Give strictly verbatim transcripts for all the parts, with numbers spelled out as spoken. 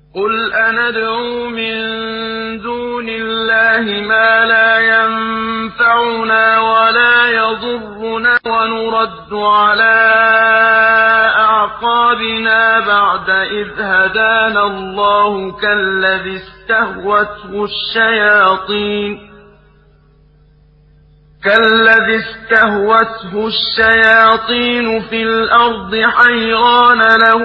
قل أندعو من دون الله ما لا ينفعنا ولا يضرنا ونرد على أعقابنا بعد إذ هدانا الله كالذي استهوته الشياطين كالذي استهوته الشياطين في الأرض حيران له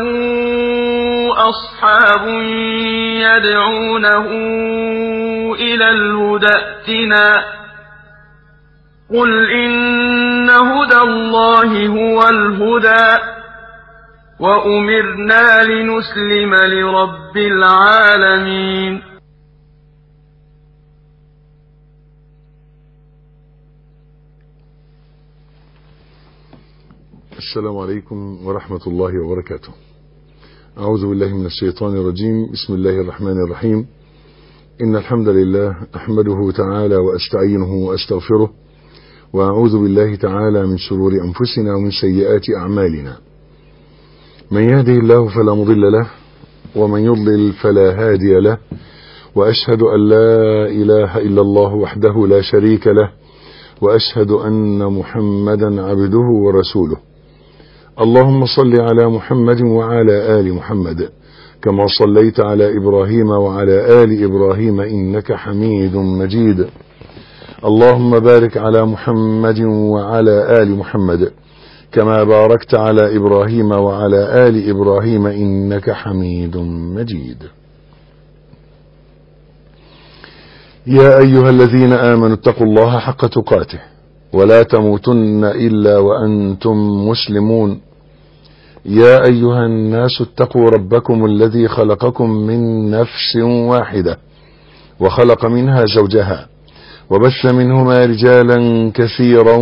أصحاب يدعونه إلى الهدى ائتنا قل إن هدى الله هو الهدى وأمرنا لنسلم لرب العالمين. السلام عليكم ورحمة الله وبركاته. أعوذ بالله من الشيطان الرجيم. بسم الله الرحمن الرحيم. إن الحمد لله أحمده تعالى وأستعينه وأستغفره وأعوذ بالله تعالى من شرور أنفسنا ومن سيئات أعمالنا. من يهده الله فلا مضل له ومن يضلل فلا هادي له، وأشهد أن لا إله إلا الله وحده لا شريك له، وأشهد أن محمدا عبده ورسوله. اللهم صل على محمد وعلى آل محمد كما صليت على إبراهيم وعلى آل إبراهيم إنك حميد مجيد. اللهم بارك على محمد وعلى آل محمد كما باركت على إبراهيم وعلى آل إبراهيم إنك حميد مجيد. يا أيها الذين آمنوا اتقوا الله حق تقاته ولا تموتن إلا وأنتم مسلمون. يا أيها الناس اتقوا ربكم الذي خلقكم من نفس واحدة وخلق منها زوجها وبث منهما رجالا كثيرا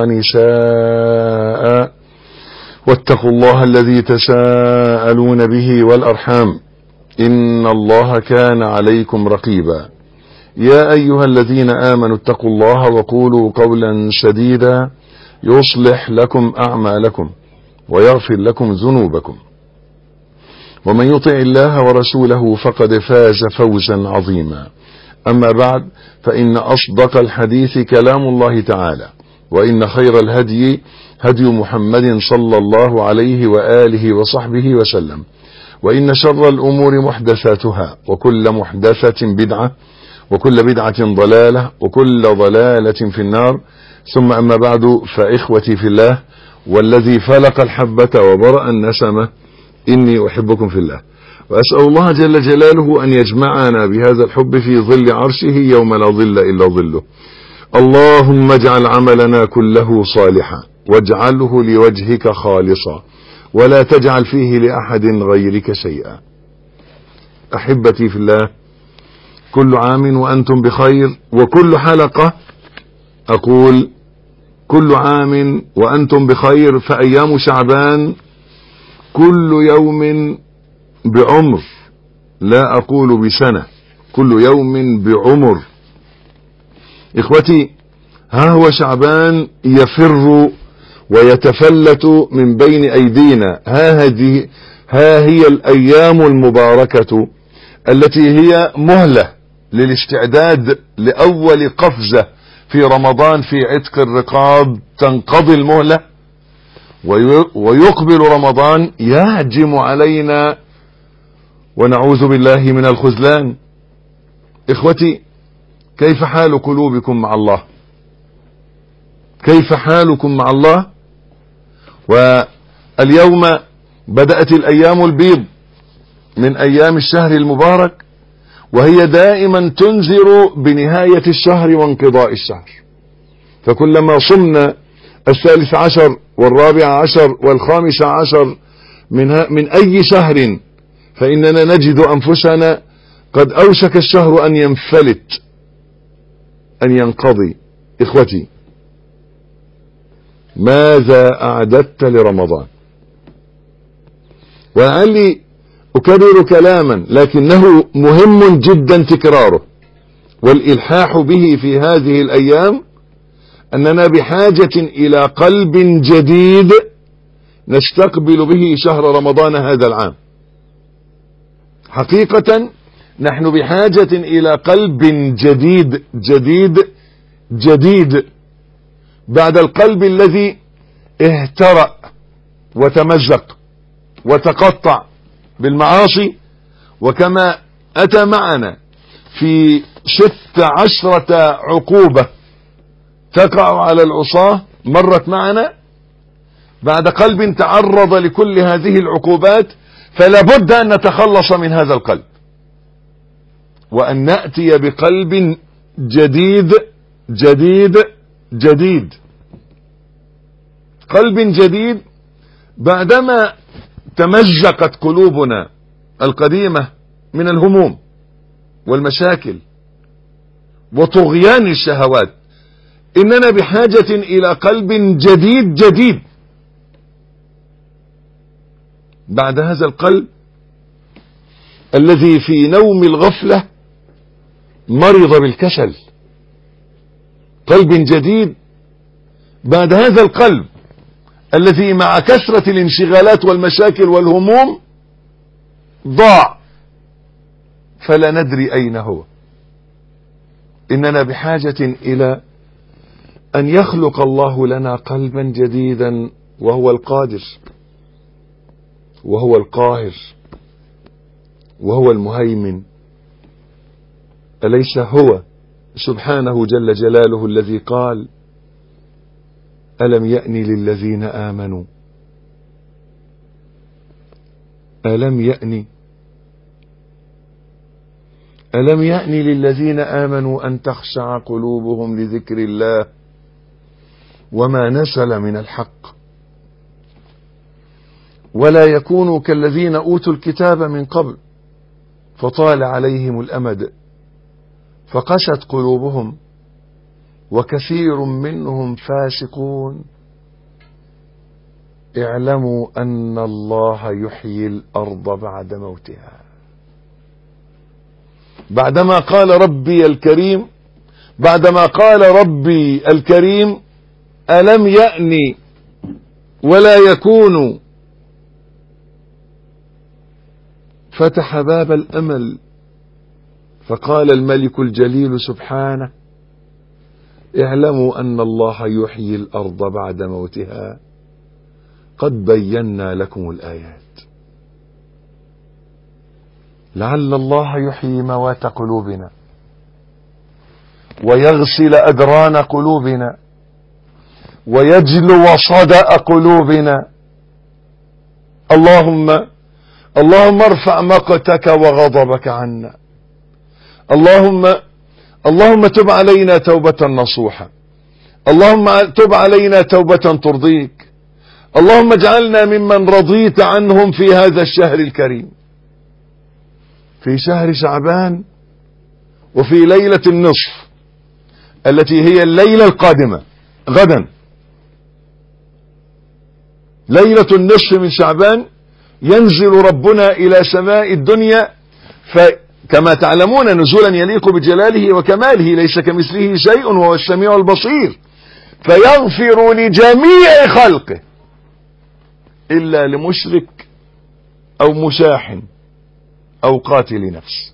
ونساء، واتقوا الله الذي تساءلون به والأرحام إن الله كان عليكم رقيبا. يا أيها الذين آمنوا اتقوا الله وقولوا قولا سديدا يصلح لكم أعمالكم ويغفر لكم ذنوبكم، ومن يطع الله ورسوله فقد فاز فوزا عظيما. أما بعد، فإن أصدق الحديث كلام الله تعالى، وإن خير الهدي هدي محمد صلى الله عليه وآله وصحبه وسلم، وإن شر الأمور محدثاتها، وكل محدثة بدعة، وكل بدعة ضلالة، وكل ضلالة في النار. ثم أما بعد، فإخوتي في الله والذي فلق الحبة وبرأ النسمة إني أحبكم في الله، وأسأل الله جل جلاله أن يجمعنا بهذا الحب في ظل عرشه يوم لا ظل إلا ظله. اللهم اجعل عملنا كله صالحا واجعله لوجهك خالصا ولا تجعل فيه لأحد غيرك شيئا. أحبتي في الله، كل عام وأنتم بخير، وكل حلقة أقول كل عام وأنتم بخير، فأيام شعبان كل يوم بعمر، لا أقول بسنة، كل يوم بعمر. إخوتي، ها هو شعبان يفر ويتفلت من بين أيدينا. ها, هذه ها هي الأيام المباركة التي هي مهلة للاستعداد لأول قفزة في رمضان في عتق الرقاب. تنقضي المهلة ويقبل رمضان يهجم علينا ونعوذ بالله من الخذلان. إخوتي، كيف حال قلوبكم مع الله؟ كيف حالكم مع الله؟ واليوم بدأت الأيام البيض من أيام الشهر المبارك، وهي دائما تنذر بنهاية الشهر وانقضاء الشهر. فكلما صمنا الثالث عشر والرابع عشر والخامس عشر من, من أي شهر فإننا نجد أنفسنا قد أوشك الشهر أن ينفلت، أن ينقضي. إخوتي، ماذا أعددت لرمضان؟ ولعلي أكرر كلاما لكنه مهم جدا تكراره والإلحاح به في هذه الأيام، أننا بحاجة إلى قلب جديد نستقبل به شهر رمضان هذا العام. حقيقة نحن بحاجة إلى قلب جديد جديد جديد بعد القلب الذي اهترأ وتمزق وتقطع بالمعاصي. وكما أتى معنا في ست عشرة عقوبة تقع على العصاة مرت معنا، بعد قلب تعرض لكل هذه العقوبات فلا بد أن نتخلص من هذا القلب وأن نأتي بقلب جديد جديد جديد. قلب جديد بعدما تمزقت قلوبنا القديمة من الهموم والمشاكل وطغيان الشهوات، إننا بحاجة إلى قلب جديد جديد. بعد هذا القلب الذي في نوم الغفلة مرض بالكسل، قلب جديد بعد هذا القلب الذي مع كثرة الانشغالات والمشاكل والهموم ضاع فلا ندري أين هو. إننا بحاجة إلى أن يخلق الله لنا قلبا جديدا، وهو القادر وهو القاهر وهو المهيمن. أليس هو سبحانه جل جلاله الذي قال: ألم يأن للذين آمنوا ألم يأن ألم يأن للذين آمنوا أن تخشع قلوبهم لذكر الله وما نزل من الحق ولا يكونوا كالذين أوتوا الكتاب من قبل فطال عليهم الأمد فقست قلوبهم وكثير منهم فاسقون اعلموا أن الله يحيي الأرض بعد موتها. بعدما قال ربي الكريم بعدما قال ربي الكريم ألم يأني ولا يكونوا، فتح باب الأمل فقال الملك الجليل سبحانه: اعلموا أن الله يحيي الأرض بعد موتها قد بينا لكم الآيات لعل الله يحيي موات قلوبنا ويغسل أدران قلوبنا ويجلو صدأ قلوبنا. اللهم اللهم ارفع مقتك وغضبك عنا. اللهم اللهم تب علينا توبة نصوحة. اللهم تب علينا توبة ترضيك. اللهم اجعلنا ممن رضيت عنهم في هذا الشهر الكريم، في شهر شعبان، وفي ليلة النصف التي هي الليلة القادمة غدا، ليلة النصف من شعبان. ينزل ربنا إلى سماء الدنيا، فكما تعلمون نزولا يليق بجلاله وكماله، ليس كمثله شيء وهو السميع البصير، فيغفر لجميع خلقه إلا لمشرك أو مشاحن أو قاتل نفس.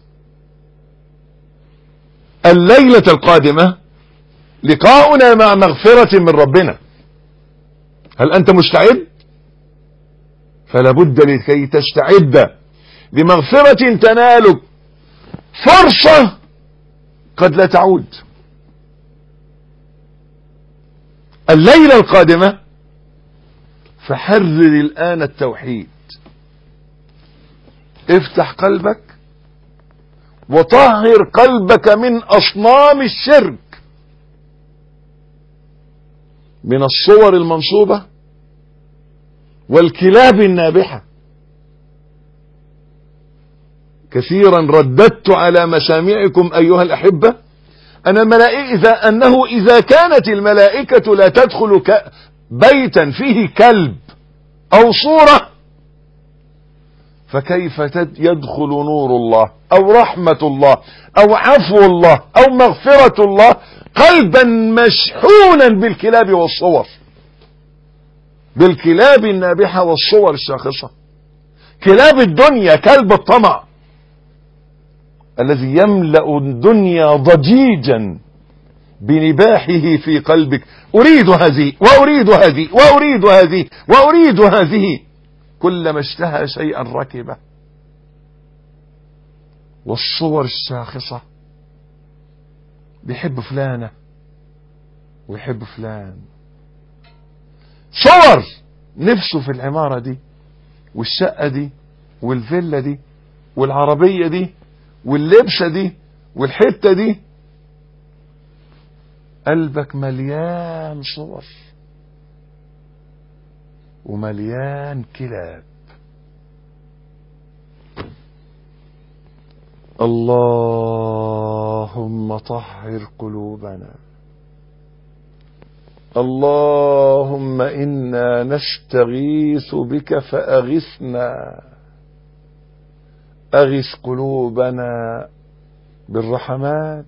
الليلة القادمة لقاؤنا مع مغفرة من ربنا. هل أنت مستعد؟ فلا بد لكي تستعد لمغفرة تنالك فرصة قد لا تعود. الليلة القادمة فحرر الآن التوحيد، افتح قلبك وطهر قلبك من أصنام الشرك، من الصور المنصوبة والكلاب النابحة. كثيرا رددت على مسامعكم أيها الأحبة أن الملائكة أنه إذا كانت الملائكة لا تدخل بيتا فيه كلب أو صورة، فكيف يدخل نور الله أو رحمة الله أو عفو الله أو مغفرة الله قلبا مشحونا بالكلاب والصور، بالكلاب النابحة والصور الشاخصة، كلاب الدنيا، كلب الطمع، الذي يملأ الدنيا ضجيجا بنباحه في قلبك. أريد هذه وأريد هذه وأريد هذه وأريد هذه، كلما اشتهى شيئا ركبه. والصور الشاخصة، بيحب فلانة ويحب فلان، صور نفسه في العمارة دي والشقة دي والفيلا دي والعربية دي واللبسة دي والحتة دي. قلبك مليان صور ومليان كلاب. اللهم طهر قلوبنا، اللهم إنا نستغيث بك فأغثنا. أغث قلوبنا بالرحمات،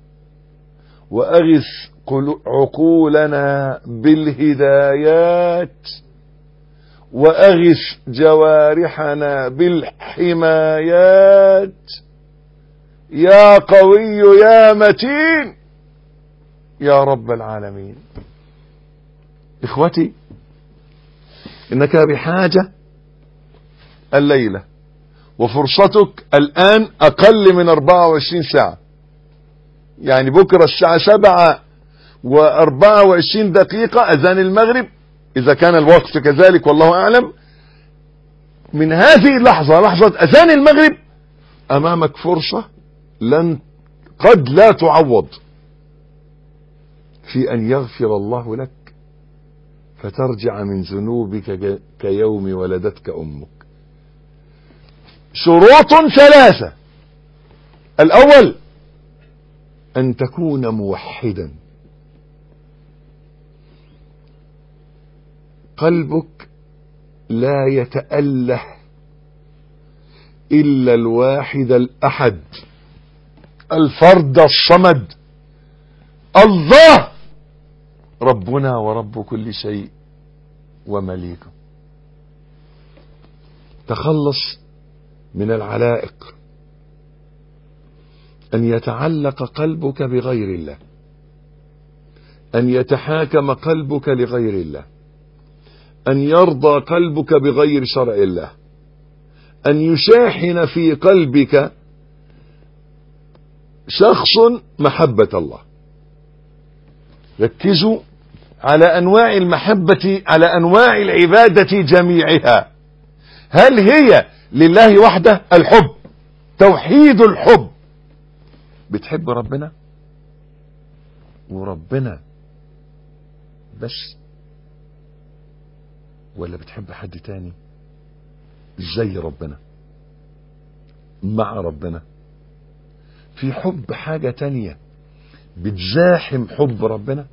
وأغث عقولنا بالهدايات، وأغث جوارحنا بالحمايات، يا قوي يا متين يا رب العالمين. إخوتي، إنك بحاجة الليلة، وفرصتك الآن أقل من أربعة وعشرين ساعة، يعني بكرة الساعة سبعة وأربعة وعشرين دقيقة أذان المغرب إذا كان الوقت كذلك والله أعلم. من هذه اللحظة، لحظة أذان المغرب، أمامك فرصة لن قد لا تعوض في أن يغفر الله لك فترجع من ذنوبك كيوم ولدتك أمك. شروط ثلاثة: الأول أن تكون موحدا، قلبك لا يتأله إلا الواحد الأحد الفرد الصمد، الله ربنا ورب كل شيء ومليكه. تخلص من العلائق، أن يتعلق قلبك بغير الله، أن يتحاكم قلبك لغير الله، أن يرضى قلبك بغير شرع الله، أن يشاحن في قلبك شخص محبة الله. ركزوا على أنواع المحبة، على أنواع العبادة جميعها. هل هي لله وحده؟ الحب، توحيد الحب. بتحب ربنا وربنا بس، ولا بتحب حد تاني زي ربنا مع ربنا؟ في حب حاجة تانية بتزاحم حب ربنا،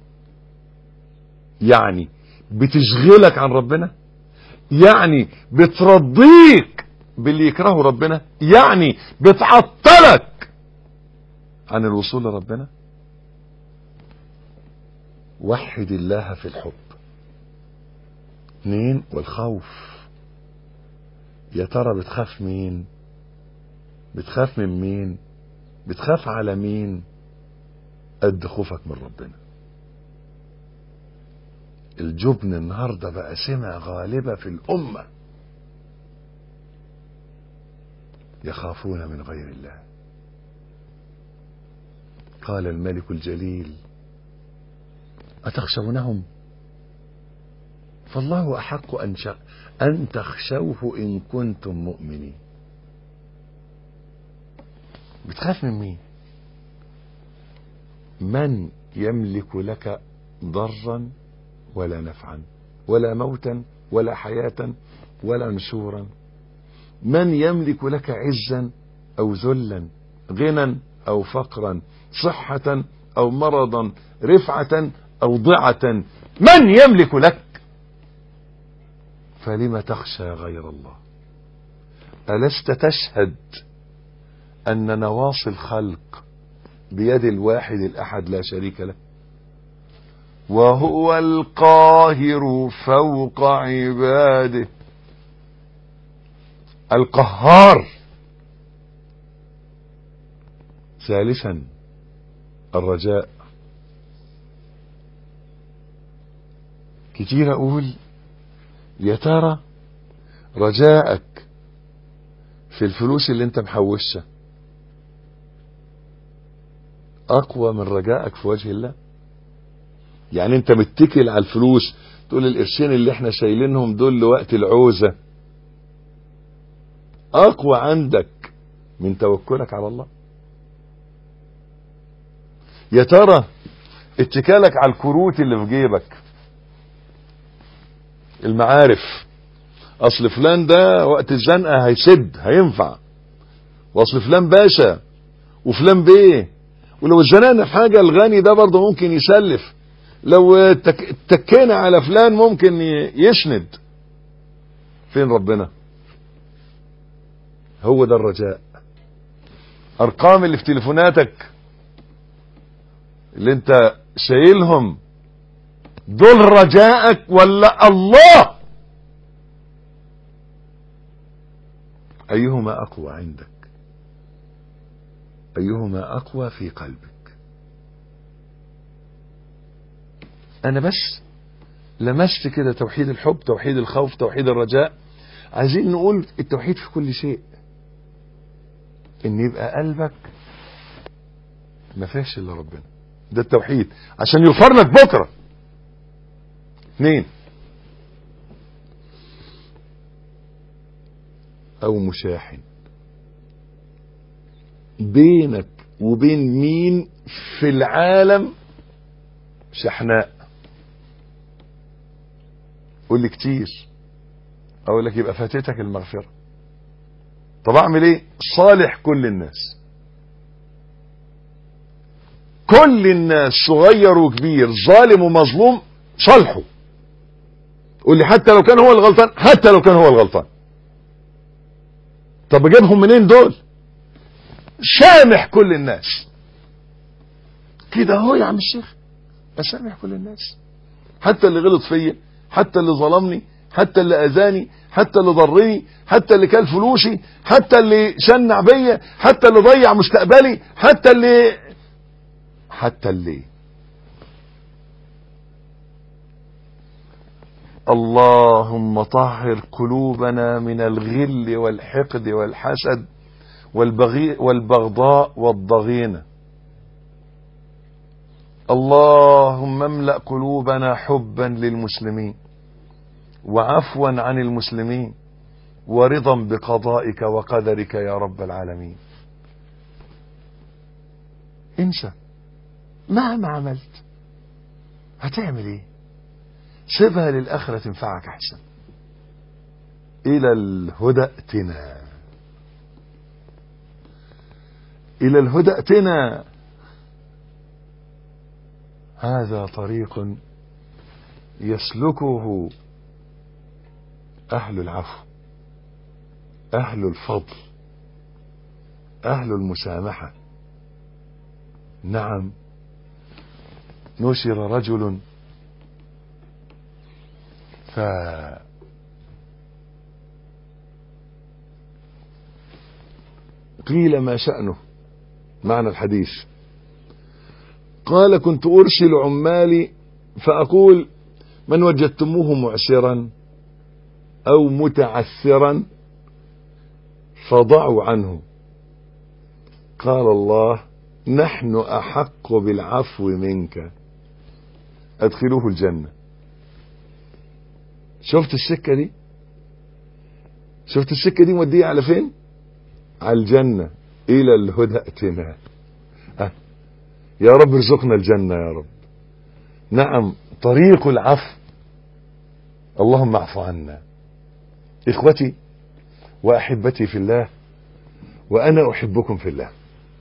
يعني بتشغلك عن ربنا، يعني بترضيك باللي يكرهه ربنا، يعني بتعطلك عن الوصول لربنا. وحد الله في الحب. اثنين، والخوف. يا ترى بتخاف مين؟ بتخاف من مين؟ بتخاف على مين؟ قد خوفك من ربنا. الجبن النهاردة بقى سمة غالبة في الأمة، يخافون من غير الله. قال الملك الجليل: أتخشونهم؟ فالله أحق أن, أن تخشوه إن كنتم مؤمنين. بتخاف من مين؟ من يملك لك ضرا ولا نفعا، ولا موتا ولا حياة ولا نشورا؟ من يملك لك عزا أو ذلا، غنى أو فقرا، صحة أو مرضا، رفعة أو ضعة؟ من يملك لك؟ فلم تخشى غير الله؟ ألست تشهد أن نواصي الخلق بيد الواحد الأحد لا شريك له، وهو القاهر فوق عباده، القهار. ثالثا الرجاء. كتير اقول يا ترى رجائك في الفلوس اللي انت محوشها اقوى من رجائك في وجه الله؟ يعني انت متكل على الفلوس، تقول القرشين اللي احنا شايلينهم دول لوقت العوزة اقوى عندك من توكلك على الله؟ يا ترى اتكالك على الكروت اللي في جيبك، المعارف، اصل فلان ده وقت الزنقة هيسد هينفع، واصل فلان باشا وفلان بيه، ولو اتزنقنا في حاجة الغني ده برضه ممكن يسلف، لو اتكينا على فلان ممكن يسند. فين ربنا؟ هو ده الرجاء. ارقام اللي في تليفوناتك اللي انت شايلهم دول رجائك ولا الله؟ ايهما اقوى عندك؟ ايهما اقوى في قلبك؟ انا بس لمست كده توحيد الحب، توحيد الخوف، توحيد الرجاء. عايزين نقول التوحيد في كل شيء، ان يبقى قلبك ما فيهش الا ربنا. ده التوحيد عشان يغفر لك بكره. اثنين، او مشاحن بينك وبين مين في العالم شحناء. قول لي كتير، اقول لك يبقى فاتتك المغفرة. طب اعمل ايه؟ صالح كل الناس، كل الناس صغير وكبير، ظالم ومظلوم، صالحه. قول لي حتى لو كان هو الغلطان، حتى لو كان هو الغلطان. طب اجيبهم منين دول؟ سامح كل الناس كده اهو يا عم الشيخ، اسامح كل الناس، حتى اللي غلط فيا، حتى اللي ظلمني، حتى اللي اذاني، حتى اللي ضرني، حتى اللي كل فلوسي، حتى اللي شنع بيا، حتى اللي ضيع مستقبلي، حتى اللي حتى اللي اللهم طهر قلوبنا من الغل والحقد والحسد والبغي والبغضاء والضغينة. اللهم املأ قلوبنا حبا للمسلمين وعفوا عن المسلمين ورضا بقضائك وقدرك يا رب العالمين. انسى مهما عملت، هتعمل ايه؟ سيبها للآخرة تنفعك احسن. الى الهدى ائتنا، الى الهدى ائتنا. هذا طريق يسلكه اهل العفو، اهل الفضل، اهل المسامحة. نعم، نشر رجل فقيل ما شأنه، معنى الحديث. قال كنت أرسل عمالي فأقول من وجدتموه معسرا أو متعثرا فضعوا عنه. قال الله نحن أحق بالعفو منك، أدخلوه الجنة. شفت السكة دي؟ شفت السكة دي مودية على فين؟ على الجنة. إلى الهدى ائتنا. أه. يا رب ارزقنا الجنة يا رب. نعم، طريق العفو. اللهم اعف عنا. إخوتي وأحبتي في الله، وأنا أحبكم في الله.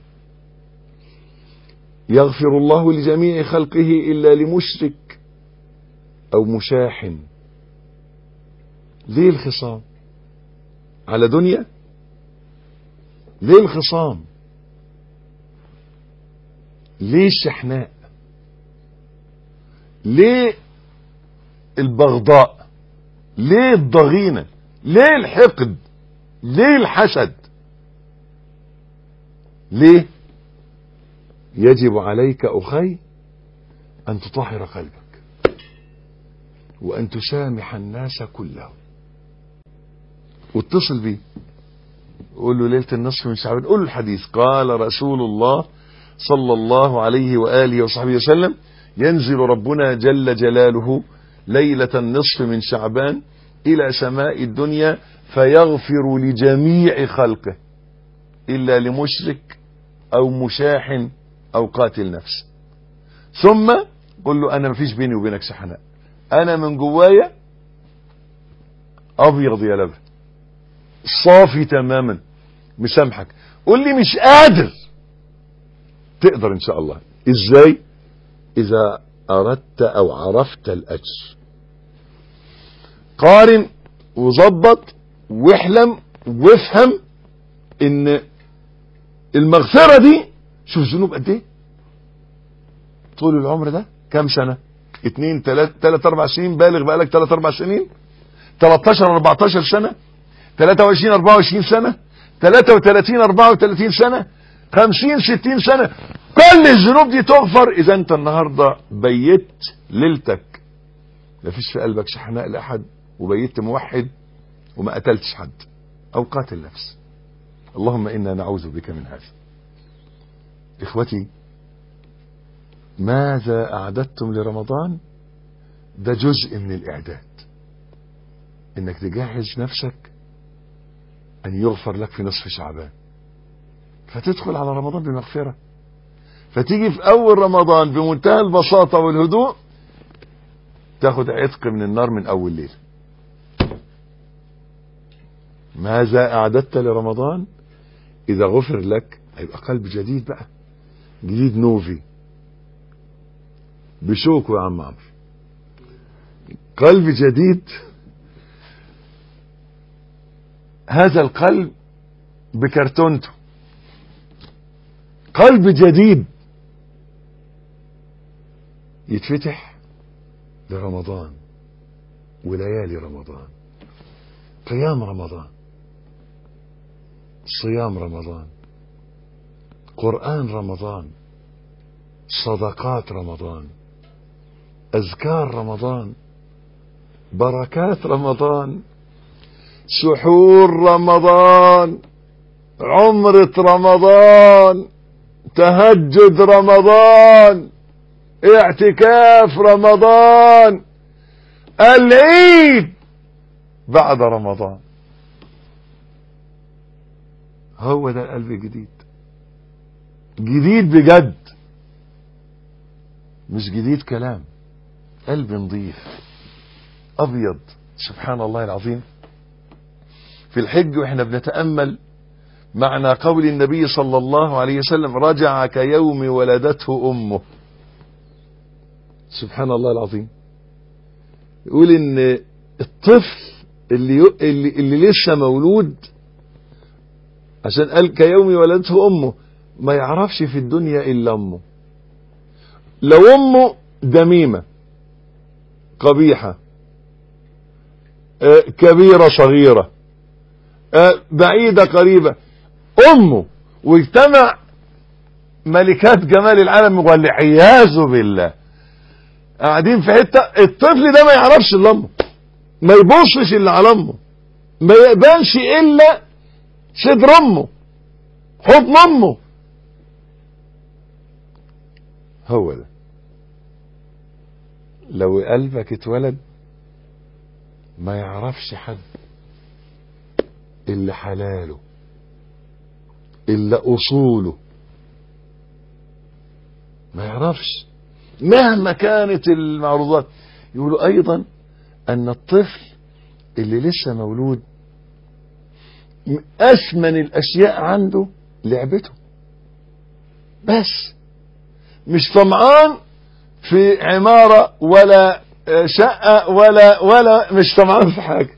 يغفر الله لجميع خلقه إلا لمشرك أو مشاحن. ليه الخصام على دنيا؟ ليه الخصام؟ ليه الشحناء؟ ليه البغضاء؟ ليه الضغينة؟ ليه الحقد؟ ليه الحسد؟ ليه؟ يجب عليك أخي أن تطهر قلبك وأن تسامح الناس كلهم. واتصل بيه قول له ليلة النصف من شعبان، قول له الحديث قال رسول الله صلى الله عليه وآله وصحبه وسلم ينزل ربنا جل جلاله ليلة النصف من شعبان إلى سماء الدنيا فيغفر لجميع خلقه إلا لمشرك أو مشاح أو قاتل نفس. ثم قل له أنا مفيش بيني وبينك شحناء، أنا من جوايا أبيض يا لبن صافي تماما مسامحك. قل لي مش قادر، تقدر إن شاء الله. إزاي؟ إذا أردت أو عرفت الأجر. قارن وظبط واحلم وافهم إن المغفرة دي، شوف ذنوب قد ايه طول العمر ده، كام سنة؟ اتنين تلات تلات اربع سنين، بالغ بقالك تلات اربع سنين، تلاتاشر اربعتاشر سنة، تلاتة وعشرين اربعة وعشرين سنة، تلاتة وتلاتين اربعة وتلاتين سنة، خمسين ستين سنة. كل الذنوب دي تغفر اذا انت النهاردة بيت ليلتك مفيش في قلبك شحناء لأحد، وبيت موحد وما قتلتش حد او قاتل نفس. اللهم إنا نعوذ بك من هذا. إخوتي، ماذا أعددتم لرمضان؟ ده جزء من الإعداد، إنك تجهز نفسك أن يغفر لك في نصف شعبان، فتدخل على رمضان بمغفرة، فتيجي في أول رمضان بمنتهى البساطة والهدوء تاخد عتق من النار من أول ليلة. ماذا أعددت لرمضان؟ إذا غفر لك هيبقى قلب جديد بقى، جديد نوفي بشوكه يا عم عمرو، قلب جديد. هذا القلب بكرتونته، قلب جديد يتفتح لرمضان وليالي رمضان، قيام رمضان، صيام رمضان، قرآن رمضان، صدقات رمضان، أذكار رمضان، بركات رمضان، سحور رمضان، عمرة رمضان، تهجد رمضان، اعتكاف رمضان، العيد بعد رمضان. هو ده القلب الجديد، جديد بجد، مش جديد كلام، قلب نظيف ابيض. سبحان الله العظيم. في الحج واحنا بنتأمل معنى قول النبي صلى الله عليه وسلم رجع كيوم ولدته امه، سبحان الله العظيم. يقول ان الطفل اللي, اللي, اللي لسه مولود، عشان قال كيوم ولدته امه، ما يعرفش في الدنيا الا امه. لو امه دميمة قبيحة آه كبيرة صغيرة آه بعيدة قريبة، امه واجتمع ملكات جمال العالم والعياذ بالله قاعدين في حتة، الطفل ده ما يعرفش الا امه، ما يبصش الا على امه، ما يقبلش الا صدر امه، حضن امه. هو ده. لو قلبك اتولد ما يعرفش حد الا حلاله الا اصوله، ما يعرفش مهما كانت المعروضات. يقولوا ايضا ان الطفل اللي لسه مولود أثمن الأشياء عنده لعبته، بس مش طمعان في عمارة ولا شقة ولا ولا مش طمعان في حاجة.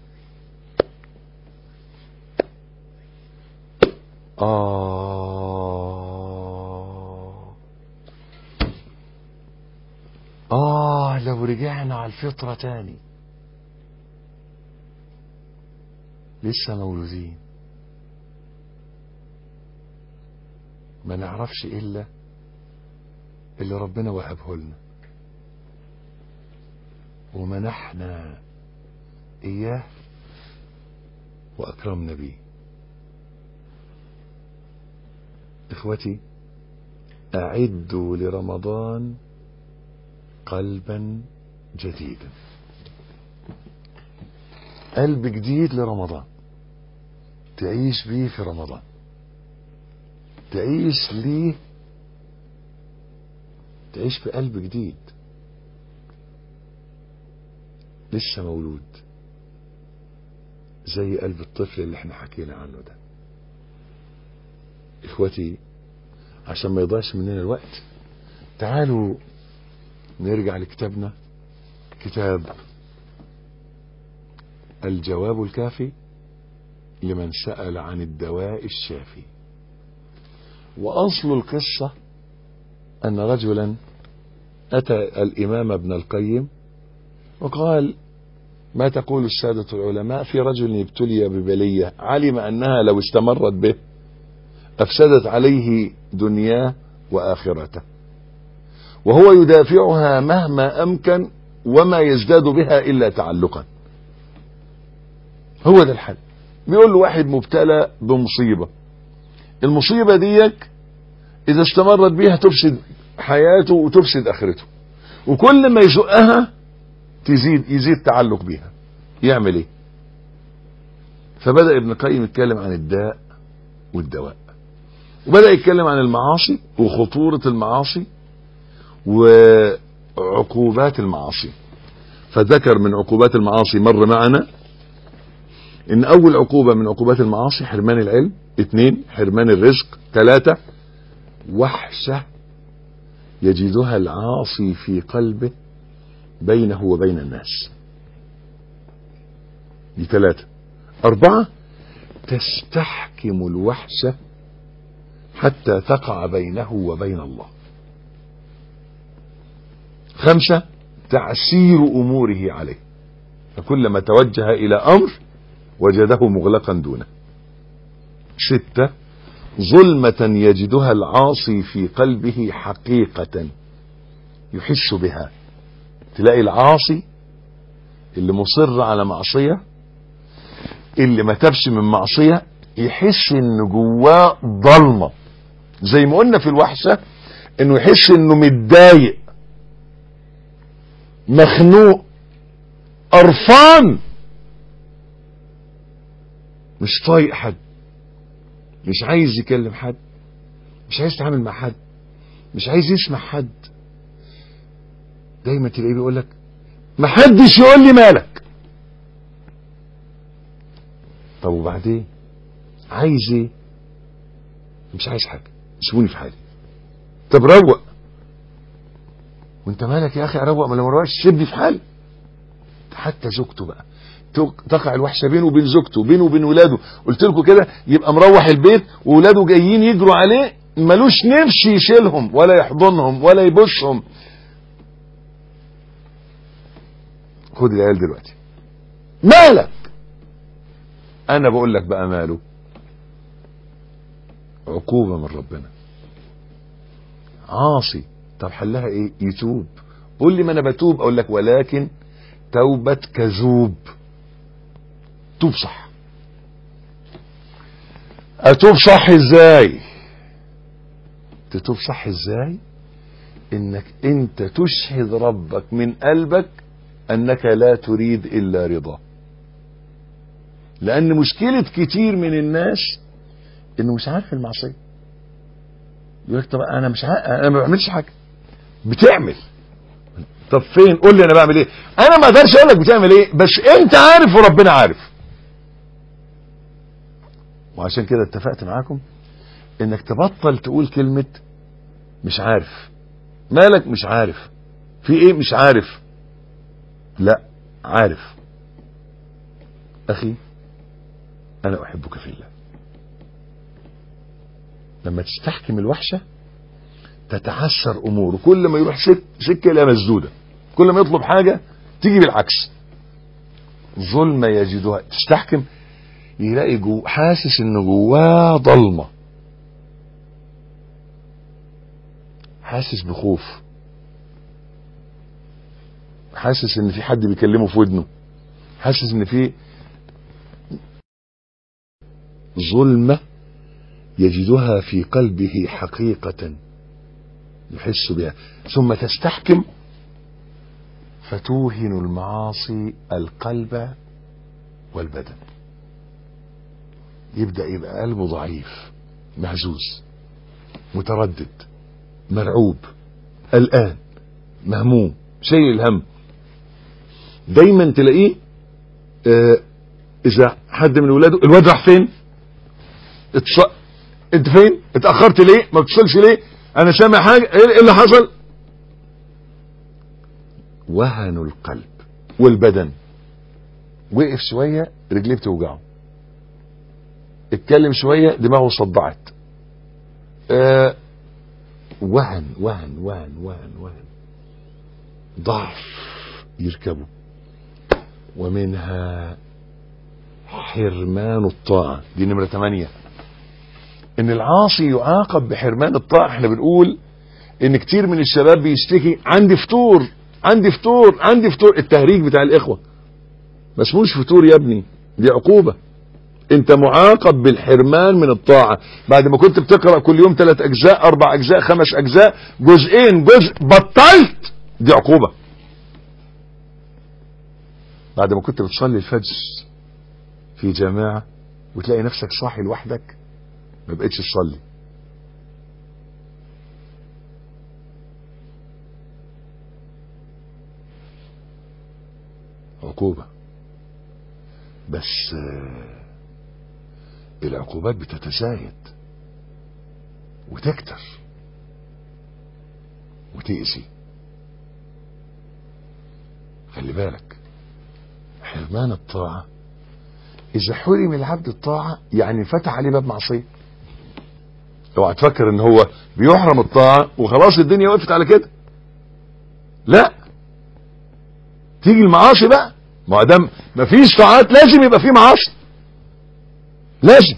آه آه لو رجعنا على الفطرة تاني، لسه مولودين ما نعرفش إلا اللي ربنا وهبه لنا ومنحنا إياه وأكرمنا به. إخوتي، أعدوا لرمضان قلبا جديدا، قلب جديد لرمضان تعيش بيه في رمضان، تعيش ليه، تعيش في قلب جديد لسه مولود زي قلب الطفل اللي احنا حكينا عنه ده. اخوتي، عشان ما يضيعش مننا الوقت تعالوا نرجع لكتابنا، كتاب الجواب الكافي لمن سأل عن الدواء الشافي. وأصل القصة أن رجلا أتى الإمام ابن القيم وقال: ما تقول السادة العلماء في رجل ابتلي ببلية علم أنها لو استمرت به أفسدت عليه دنياه وآخرته، وهو يدافعها مهما أمكن وما يزداد بها إلا تعلقا. هو ده الحل. بيقول له واحد مبتلى بمصيبة، المصيبة ديك إذا استمرت بيها تفسد حياته وتفسد آخرته، وكل ما يزقها تزيد يزيد تعلق بيها. يعمل ايه؟ فبدأ ابن القيم يتكلم عن الداء والدواء، وبدأ يتكلم عن المعاصي وخطورة المعاصي وعقوبات المعاصي. فذكر من عقوبات المعاصي مر معنا ان اول عقوبة من عقوبات المعاصي حرمان العلم، اثنين حرمان الرزق، ثلاثة وحشة يجدها العاصي في قلبه بينه وبين الناس، دي ثلاثة. أربعة تستحكم الوحشة حتى تقع بينه وبين الله. خمسة تعسير أموره عليه، فكلما توجه إلى أمر وجده مغلقا دونه. ستة ظلمة يجدها العاصي في قلبه حقيقة يحس بها. تلاقي العاصي اللي مصر على معصية، اللي ما تبش من معصية، يحس ان جواه ضلمة، زي ما قلنا في الوحشة انه يحس انه متضايق، مخنوق، قرفان، مش طايق حد، مش عايز يكلم حد، مش عايز يتعامل مع حد، مش عايز يسمع حد. دايما تلاقيه بيقول لك ما حدش يقول لي مالك. طب وبعدين عايز ايه؟ مش عايز حاجه، سيبوني في حالي. طب روق، وانت مالك يا اخي؟ اروق ما لو روقش سيبني في حالي. حتى زوجته بقى تقع الوحشه بينه وبين زوجته، بينه وبين ولاده. قلت لكم كده، يبقى مروح البيت وولاده جايين يجروا عليه، ملوش نفس يشيلهم ولا يحضنهم ولا يبوسهم. خد العيال دلوقتي، مالك؟ انا بقول لك بقى ماله؟ عقوبة من ربنا. عاصي، طب حلها ايه؟ يتوب. قول لي ما انا بتوب، اقول لك ولكن توبة كذوب. توب صح. اتوب صح ازاي؟ تتوب صح ازاي؟ انك انت تشهد ربك من قلبك انك لا تريد الا رضاه. لان مشكلة كتير من الناس انه مش عارف المعصية. يقول لك طب انا مش عارف، انا ما بعملش حاجة. بتعمل. طب فين؟ قول لي انا بعمل ايه. انا ما اقدرش اقول لك بتعمل ايه، بس انت عارف وربنا عارف. وعشان كده اتفقت معاكم انك تبطل تقول كلمة مش عارف. مالك؟ مش عارف. في ايه؟ مش عارف. لا، عارف. اخي انا احبك في الله. لما تستحكم الوحشة تتعسر اموره، كل ما يروح سك سكه الى مسدوده، كل ما يطلب حاجه تيجي بالعكس. ظلمه يجدها، تستحكم يلاقي جو حاسس ان جواه ضلمه، حاسس بخوف، حاسس ان في حد بيكلمه في ودنه، حاسس ان في ظلمة يجدها في قلبه حقيقة يحس بها، ثم تستحكم فتوهن المعاصي القلب والبدن. يبدأ يبقى قلبه ضعيف، مهزوز، متردد، مرعوب، قلقان، مهموم، شيء الهم. دايما تلاقيه اه اذا حد من ولاده الواد راح فين، اتص... انت فين، اتأخرت ليه، ما بتصلش ليه، انا سامع حاجة، ايه اللي حصل؟ وهن القلب والبدن. وقف شوية رجليه بتوجعه، اتكلم شوية دماغه صدعت. اه وهن وهن وهن وهن وهن ضعف يركبه. ومنها حرمان الطاعة، دي نمرة ثمانية. ان العاصي يعاقب بحرمان الطاعة. احنا بنقول ان كتير من الشباب بيشتكي عندي فطور عندي فطور عندي فطور. التهريج بتاع الاخوة ما اسموش فطور يا ابني، دي عقوبة. انت معاقب بالحرمان من الطاعة. بعد ما كنت بتقرأ كل يوم ثلاث اجزاء، اربع اجزاء، خمس اجزاء، جزئين، جزء بطلت، دي عقوبة. بعد ما كنت بتصلي الفجر في جماعة وتلاقي نفسك صاحي لوحدك ما بقتش تصلي، عقوبة. بس العقوبات بتتزايد وتكتر وتأذي. خلي بالك، حرمان الطاعة إذا حرم العبد الطاعة يعني فتح عليه باب معصية. اوعى تفكر ان هو بيحرم الطاعة وخلاص الدنيا وقفت على كده، لا، تيجي المعاصي بقى. ما دام مفيش طاعات لازم يبقى في معاصي، لازم.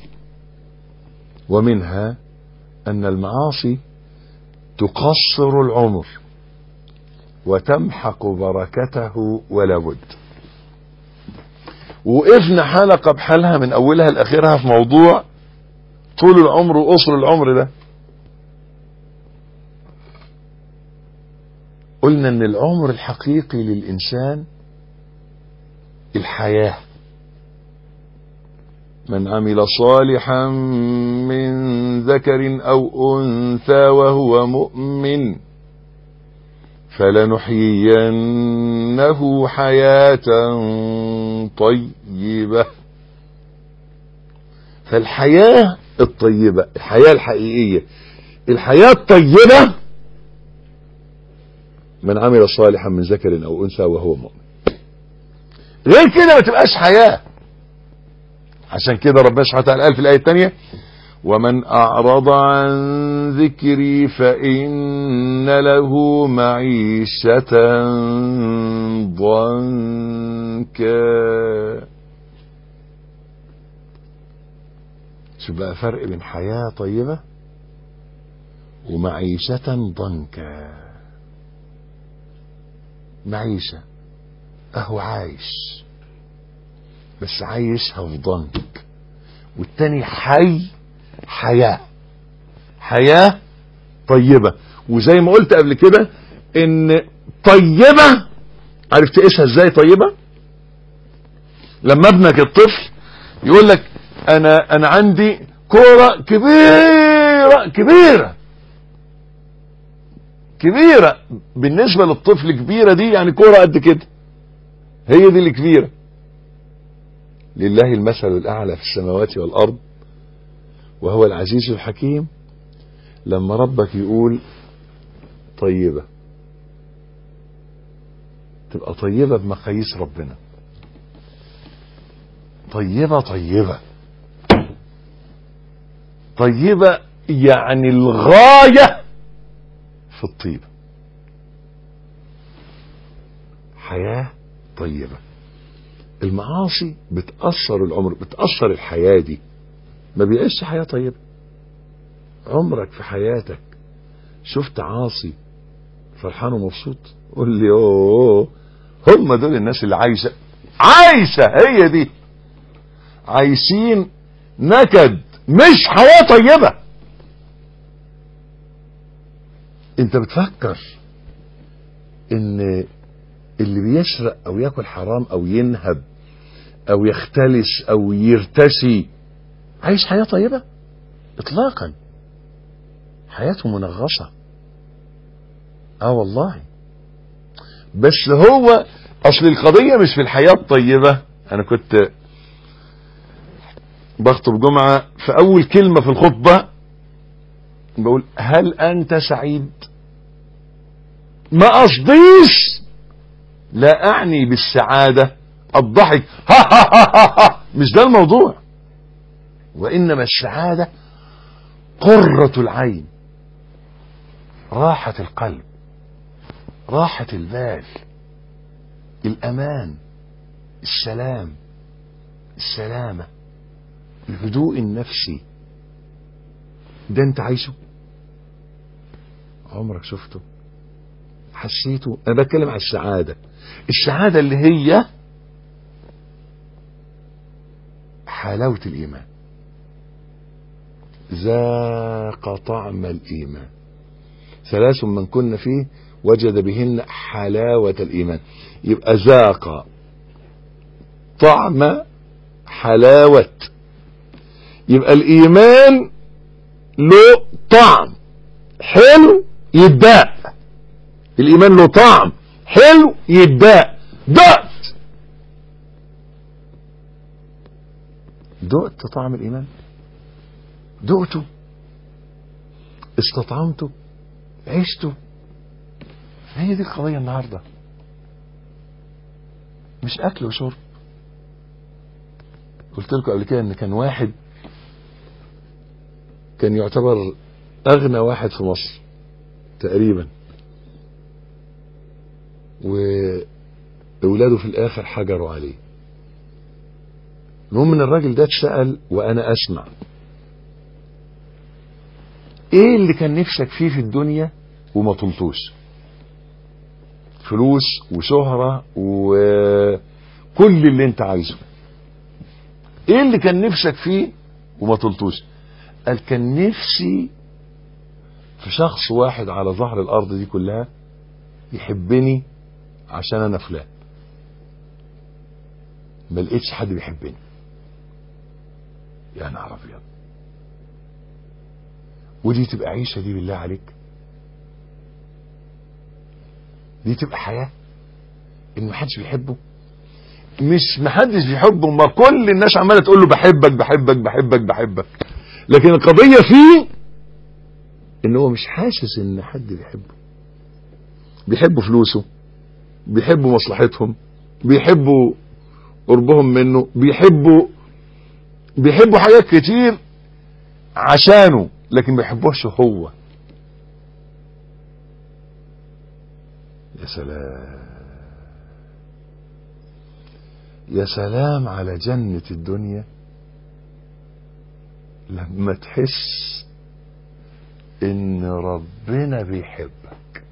ومنها ان المعاصي تقصر العمر وتمحق بركته ولا بد. وقفنا حلقة بحالها من اولها لاخرها في موضوع طول العمر وقصر العمر ده. قلنا ان العمر الحقيقي للانسان الحياة. من عمل صالحا من ذكر او انثى وهو مؤمن فلنحيينه حياة طيبة. فالحياة الطيبة، الحياة الحقيقية، الحياة الطيبة، من عمل صالحا من ذكر او انثى وهو مؤمن. غير كده ما تبقاش حياة. عشان كده ربنا سبحانه وتعالى قال في الآية الثانية: ومن أعرض عن ذكري فإن له معيشة ضنكا. شوف بقى فرق بين حياة طيبة ومعيشة ضنكا. معيشة اهو عايش بس عايشها في ضنك، والتاني حي حياة حياة طيبة. وزي ما قلت قبل كده ان طيبة عارف تقيسها ازاي طيبة؟ لما ابنك الطفل يقول لك انا انا عندي كورة كبيرة كبيرة كبيرة، بالنسبة للطفل كبيرة دي يعني كورة قد كده، هي دي الكبيرة. لله المثل الأعلى في السماوات والأرض وهو العزيز الحكيم. لما ربك يقول طيبة تبقى طيبة بمقاييس ربنا، طيبة طيبة طيبة يعني الغاية في الطيبة. حياة طيبة. المعاصي بتأثر العمر، بتأثر الحياة دي، ما بيعيش حياة طيبة. عمرك في حياتك شفت عاصي فرحان ومبسوط؟ قول لي اوه، هم دول الناس اللي عايشة عايشة هي دي، عايشين نكد مش حياة طيبة. انت بتفكر ان اللي بيسرق او ياكل حرام او ينهب او يختلس او يرتشي عايش حياة طيبة؟ اطلاقا، حياته منغصة. اه والله. بس هو اصل القضية مش في الحياة الطيبة. انا كنت بخطب جمعة، في اول كلمة في الخطبة بقول هل انت سعيد؟ ما قصديش، لا اعني بالسعادة الضحك ها ها ها ها، مش ده الموضوع، وانما السعادة قرة العين، راحة القلب، راحة البال، الامان، السلام، السلامة، الهدوء النفسي. ده انت عايشه؟ عمرك شفته؟ حسيته؟ انا بتكلم عن السعادة. السعادة اللي هي حلاوة الايمان، ذاق طعم الايمان، ثلاث من كن فيه وجد بهن حلاوة الايمان. يبقى ذاق طعم حلاوة، يبقى الايمان له طعم حلو يتداق. الايمان له طعم حلو يتداق. دقت دقت طعم الايمان، دقته، استطعمته، عشته. هي دي القضية النهاردة، مش اكل وشرب. قلت لكم قبل كده ان كان واحد كان يعتبر اغنى واحد في مصر تقريبا، واولاده في الاخر حجروا عليه. المهم ان الراجل ده اتسأل وانا اسمع، ايه اللي كان نفسك فيه في الدنيا وما طلتوش؟ فلوس وشهرة وكل اللي انت عايزه، ايه اللي كان نفسك فيه وما طلتوش؟ قال كان نفسي في شخص واحد على ظهر الارض دي كلها يحبني عشان انا فلان، ما لقيتش حد بيحبني. يا نهار ابيض، ودي تبقى عيشة دي بالله عليك؟ دي تبقى حياة ان محدش بيحبه؟ مش محدش بيحبه، ما كل الناس عمالة تقول له بحبك بحبك بحبك بحبك، لكن القضية فيه ان هو مش حاسس ان حد بيحبه. بيحبوا فلوسه، بيحبوا مصلحتهم، بيحبوا قربهم منه، بيحبوا بيحبوا حاجات كتير عشانه، لكن ما بيحبوش هو. يا سلام، يا سلام على جنة الدنيا لما تحس ان ربنا بيحبك.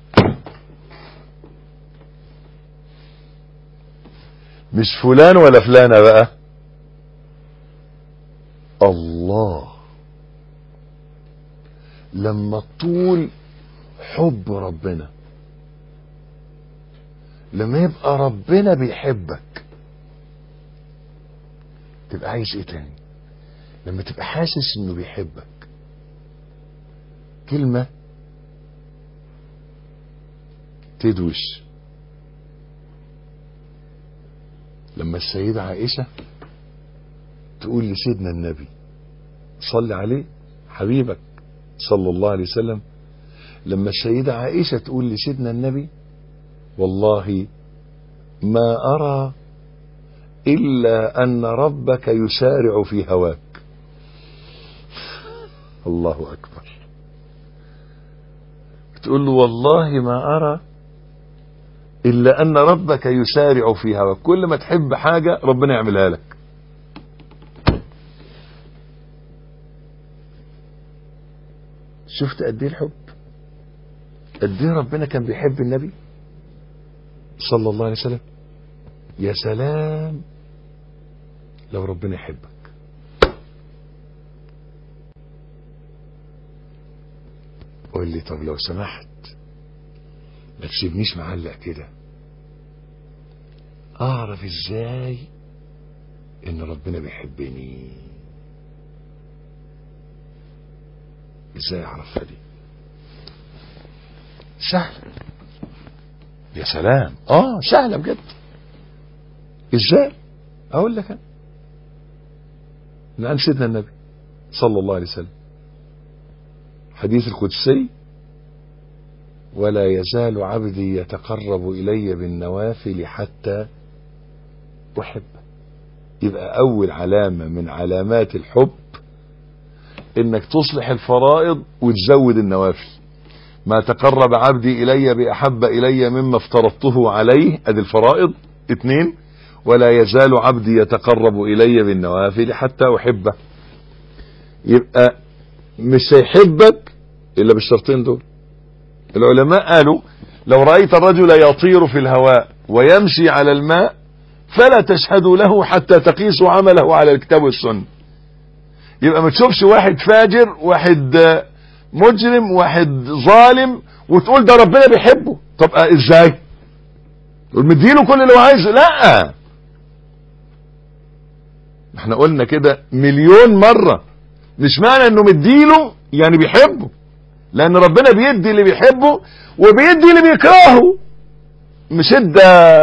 مش فلان ولا فلانة بقى، الله. لما طول حب ربنا، لما يبقى ربنا بيحبك، تبقى عايز ايه تاني؟ لما تبقى حاسس انه بيحبك. كلمة تدوش. لما السيدة عائشة تقول لسيدنا النبي صلي عليه حبيبك صلى الله عليه وسلم، لما السيدة عائشة تقول لسيدنا النبي والله ما أرى إلا أن ربك يسارع في هواك. الله أكبر. تقول له والله ما أرى إلا أن ربك يسارع في هواك، كل ما تحب حاجة ربنا يعملها لك. شفت قد ايه الحب؟ قد ايه ربنا كان بيحب النبي صلى الله عليه وسلم. يا سلام لو ربنا يحبك. قول لي طب لو سمحت ما تسيبنيش معلق كده، اعرف ازاي ان ربنا بيحبني؟ ازاي اعرفها دي؟ سهلة. يا سلام اه سهلة بجد. ازاي؟ اقول لك انا لان سيدنا النبي صلى الله عليه وسلم حديث القدسي: ولا يزال عبدي يتقرب الي بالنوافل حتى احبه. يبقى اول علامة من علامات الحب انك تصلح الفرائض وتزود النوافل. ما تقرب عبدي الي باحب الي مما افترضته عليه، ادي الفرائض. اتنين: ولا يزال عبدي يتقرب الي بالنوافل حتى احبه. يبقى مش هيحبك الا بالشرطين دول. العلماء قالوا: لو رأيت الرجل يطير في الهواء ويمشي على الماء فلا تشهدوا له حتى تقيسوا عمله على الكتاب والسنة. يبقى ما تشوفش واحد فاجر، واحد مجرم، واحد ظالم وتقول ده ربنا بيحبه. طب ازاي؟ تقول مديله كل اللي هو عايزه؟ لا، احنا قلنا كده مليون مرة، مش معنى انه مديله يعني بيحبه، لان ربنا بيدي اللي بيحبه وبيدي اللي بيكرهه. مش ادى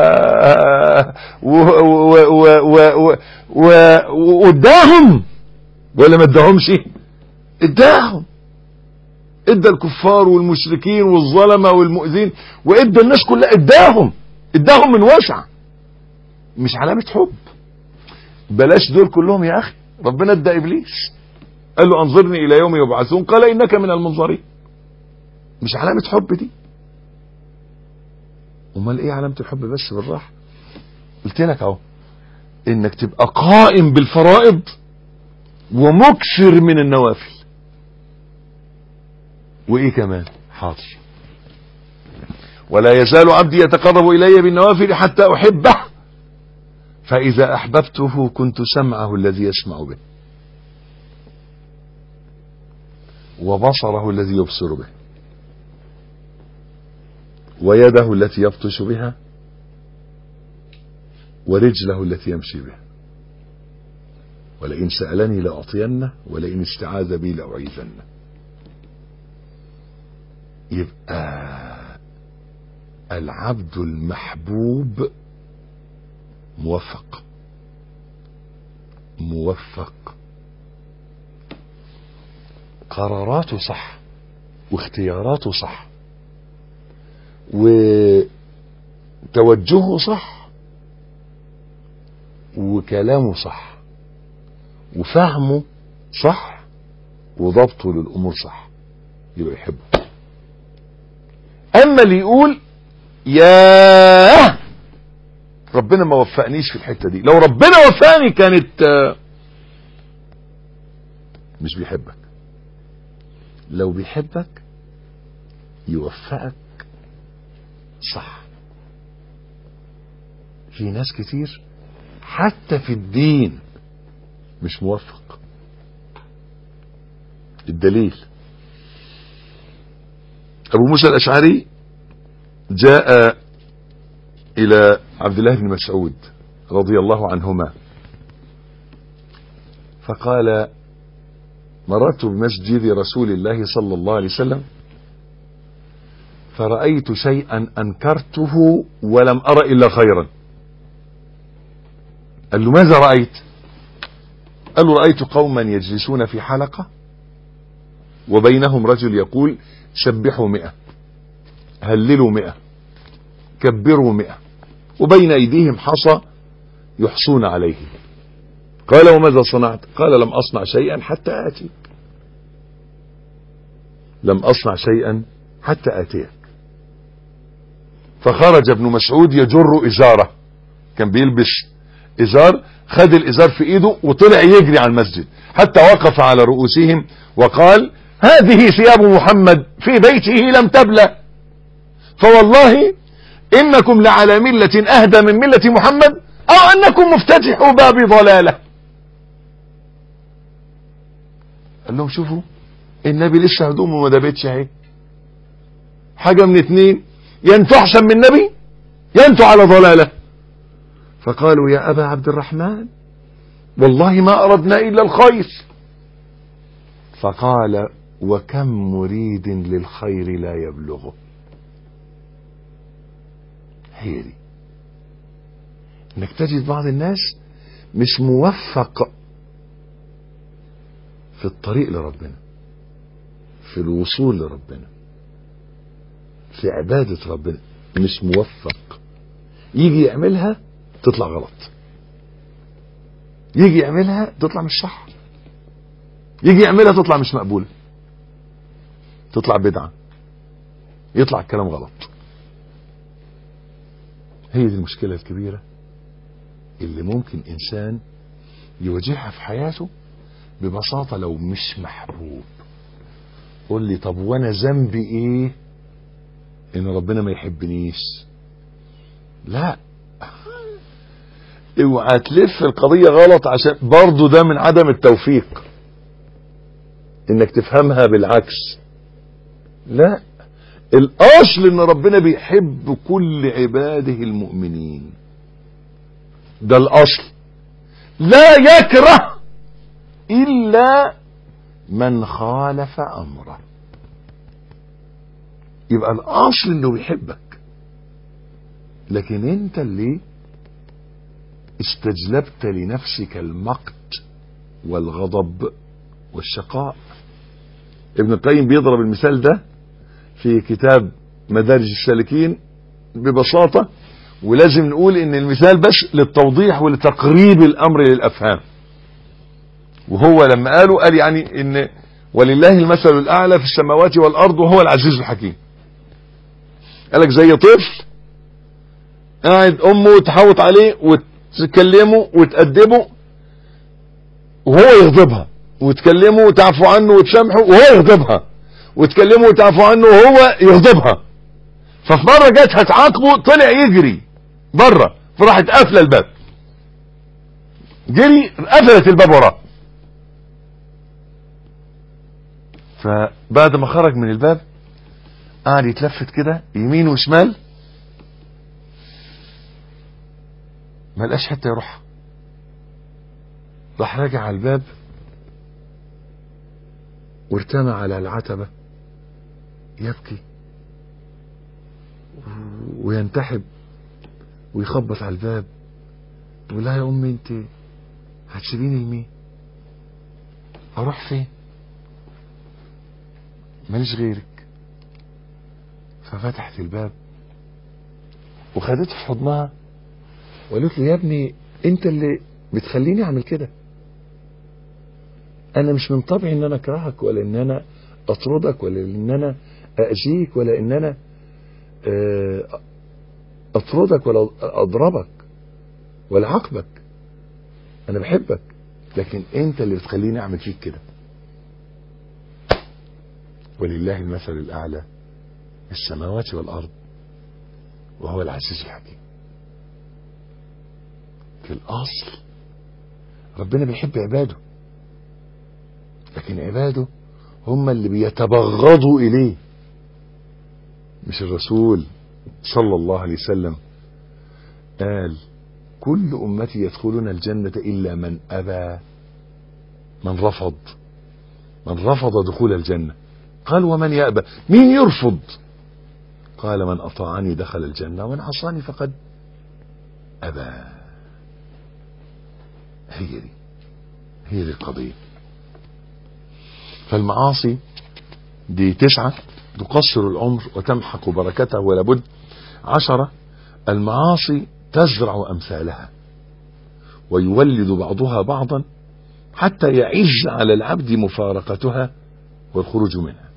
واداهم ولا ما اداهمش؟ اداهم. ادى الكفار والمشركين والظلمه والمؤذين، وادى الناس كلها، اداهم اداهم من وسع. مش علامه حب. بلاش دول كلهم يا اخي. ربنا ادى ابليس، قال له انظرني الى يوم يبعثون، قال انك من المنظرين. مش علامه حب دي. امال ايه علامه الحب؟ بس بالراحه. قلت لك اهو انك تبقى قائم بالفرائض ومكثر من النوافل. وايه كمان؟ حاضر. ولا يزال عبدي يتقرب الي بالنوافل حتى احبه، فاذا احببته كنت سمعه الذي يسمع به، وبصره الذي يبصر به، ويده التي يبطش بها، ورجله التي يمشي بها. ولئن سألني لأعطينه، ولئن استعاذ بي لأعيذنه. يبقى العبد المحبوب موفق موفق قراراته صح، واختياراته صح، وتوجهه صح، وكلامه صح، وفهمه صح، وضبطه للأمور صح. يبقى يحبه. أما اللي يقول ياه ربنا ما وفقنيش في الحتة دي، لو ربنا وفقني كانت مش بيحبك. لو بيحبك يوفقك صح. في ناس كتير حتى في الدين مش موفق. الدليل: أبو موسى الأشعري جاء إلى عبد الله بن مسعود رضي الله عنهما فقال: مررت بمسجد رسول الله صلى الله عليه وسلم فرأيت شيئا أنكرته ولم أرى إلا خيرا. قال له: ماذا رأيت؟ قال له: رأيت قوما يجلسون في حلقة وبينهم رجل يقول: سبحوا مئة، هللوا مئة، كبروا مئة، وبين أيديهم حصى يحصون عليه. قال: وماذا صنعت؟ قال: لم أصنع شيئا حتى آتيك. لم أصنع شيئا حتى آتيك. فخرج ابن مسعود يجر إزاره، كان بيلبس إزار، خد الإزار في إيده وطلع يجري على المسجد حتى وقف على رؤوسهم وقال: هذه ثياب محمد في بيته لم تبلى. فوالله إنكم لعلى ملة أهدى من ملة محمد أو أنكم مفتتحوا باب ضلالة. قال لهم شوفوا النبي لسه هدومه ما دابتش اهي، حاجة من اتنين، يا انتوا احسن من النبي يا انتوا على ضلالة. فقالوا يا أبا عبد الرحمن والله ما أردنا إلا الخير. فقال وكم مريد للخير لا يبلغه. هي دي انك تجد بعض الناس مش موفق في الطريق لربنا، في الوصول لربنا، في عبادة ربنا، مش موفق. يجي يعملها تطلع غلط، يجي يعملها تطلع مش صح، يجي يعملها تطلع مش مقبولة، تطلع بدعة، يطلع الكلام غلط. هي دي المشكلة الكبيرة اللي ممكن إنسان يواجهها في حياته ببساطة. لو مش محبوب قول لي طب وانا ذنبي ايه ان ربنا ما يحبنيش؟ لا، اوعى تلف القضية غلط، عشان برضو ده من عدم التوفيق انك تفهمها بالعكس. لا، الاصل ان ربنا بيحب كل عباده المؤمنين، ده الاصل. لا يكره الا من خالف امره. يبقى الاصل انه بيحبك، لكن انت اللي استجلبت لنفسك المقت والغضب والشقاء. ابن القيم بيضرب المثال ده في كتاب مدارج السالكين ببساطة، ولازم نقول ان المثال بس للتوضيح ولتقريب الامر للافهام. وهو لما قالوا قال يعني ان ولله المثل الاعلى في السماوات والارض وهو العزيز الحكيم. قالك زي طفل قاعد امه تحوط عليه وتكلمه وتأدبه وهو يغضبها، وتكلمه وتعفو عنه وتسامحه وهو يغضبها، وتكلمه وتعفو عنه وهو يغضبها. ففي مرة جت هتعاقبه طلع يجري بره، فراحت قافله الباب، جري قفلت الباب وراه. فبعد ما خرج من الباب قعد يتلفت كده يمين وشمال، ما لقاش حتى يروح. راح راجع على الباب وارتمى على العتبة يبكي وينتحب ويخبط على الباب ويقول لها يا امي انت هتسيبيني لمين؟ اروح فين؟ ماليش غيرك. ففتحت الباب وخدته في حضنها وقالت له يا ابني انت اللي بتخليني اعمل كده، انا مش من طبعي ان انا اكرهك ولا ان انا اطردك ولا ان انا اذيك ولا ان انا اطردك ولا اضربك ولا عاقبك، انا بحبك، لكن انت اللي بتخليني اعمل فيك كده. ولله المثل الاعلى السماوات والارض وهو العزيز الحكيم. في الاصل ربنا بيحب عباده، لكن عباده هم اللي بيتبغضوا اليه، مش الرسول صلى الله عليه وسلم قال كل امتي يدخلون الجنة الا من ابى، من رفض، من رفض دخول الجنة. قال ومن يأبى؟ مين يرفض؟ قال من اطاعني دخل الجنة ومن عصاني فقد ابى. هي دي هي دي القضية. فالمعاصي دي تسعة تقصر العمر وتمحق بركته ولابد. عشرة المعاصي تزرع أمثالها ويولد بعضها بعضا حتى يعز على العبد مفارقتها والخروج منها.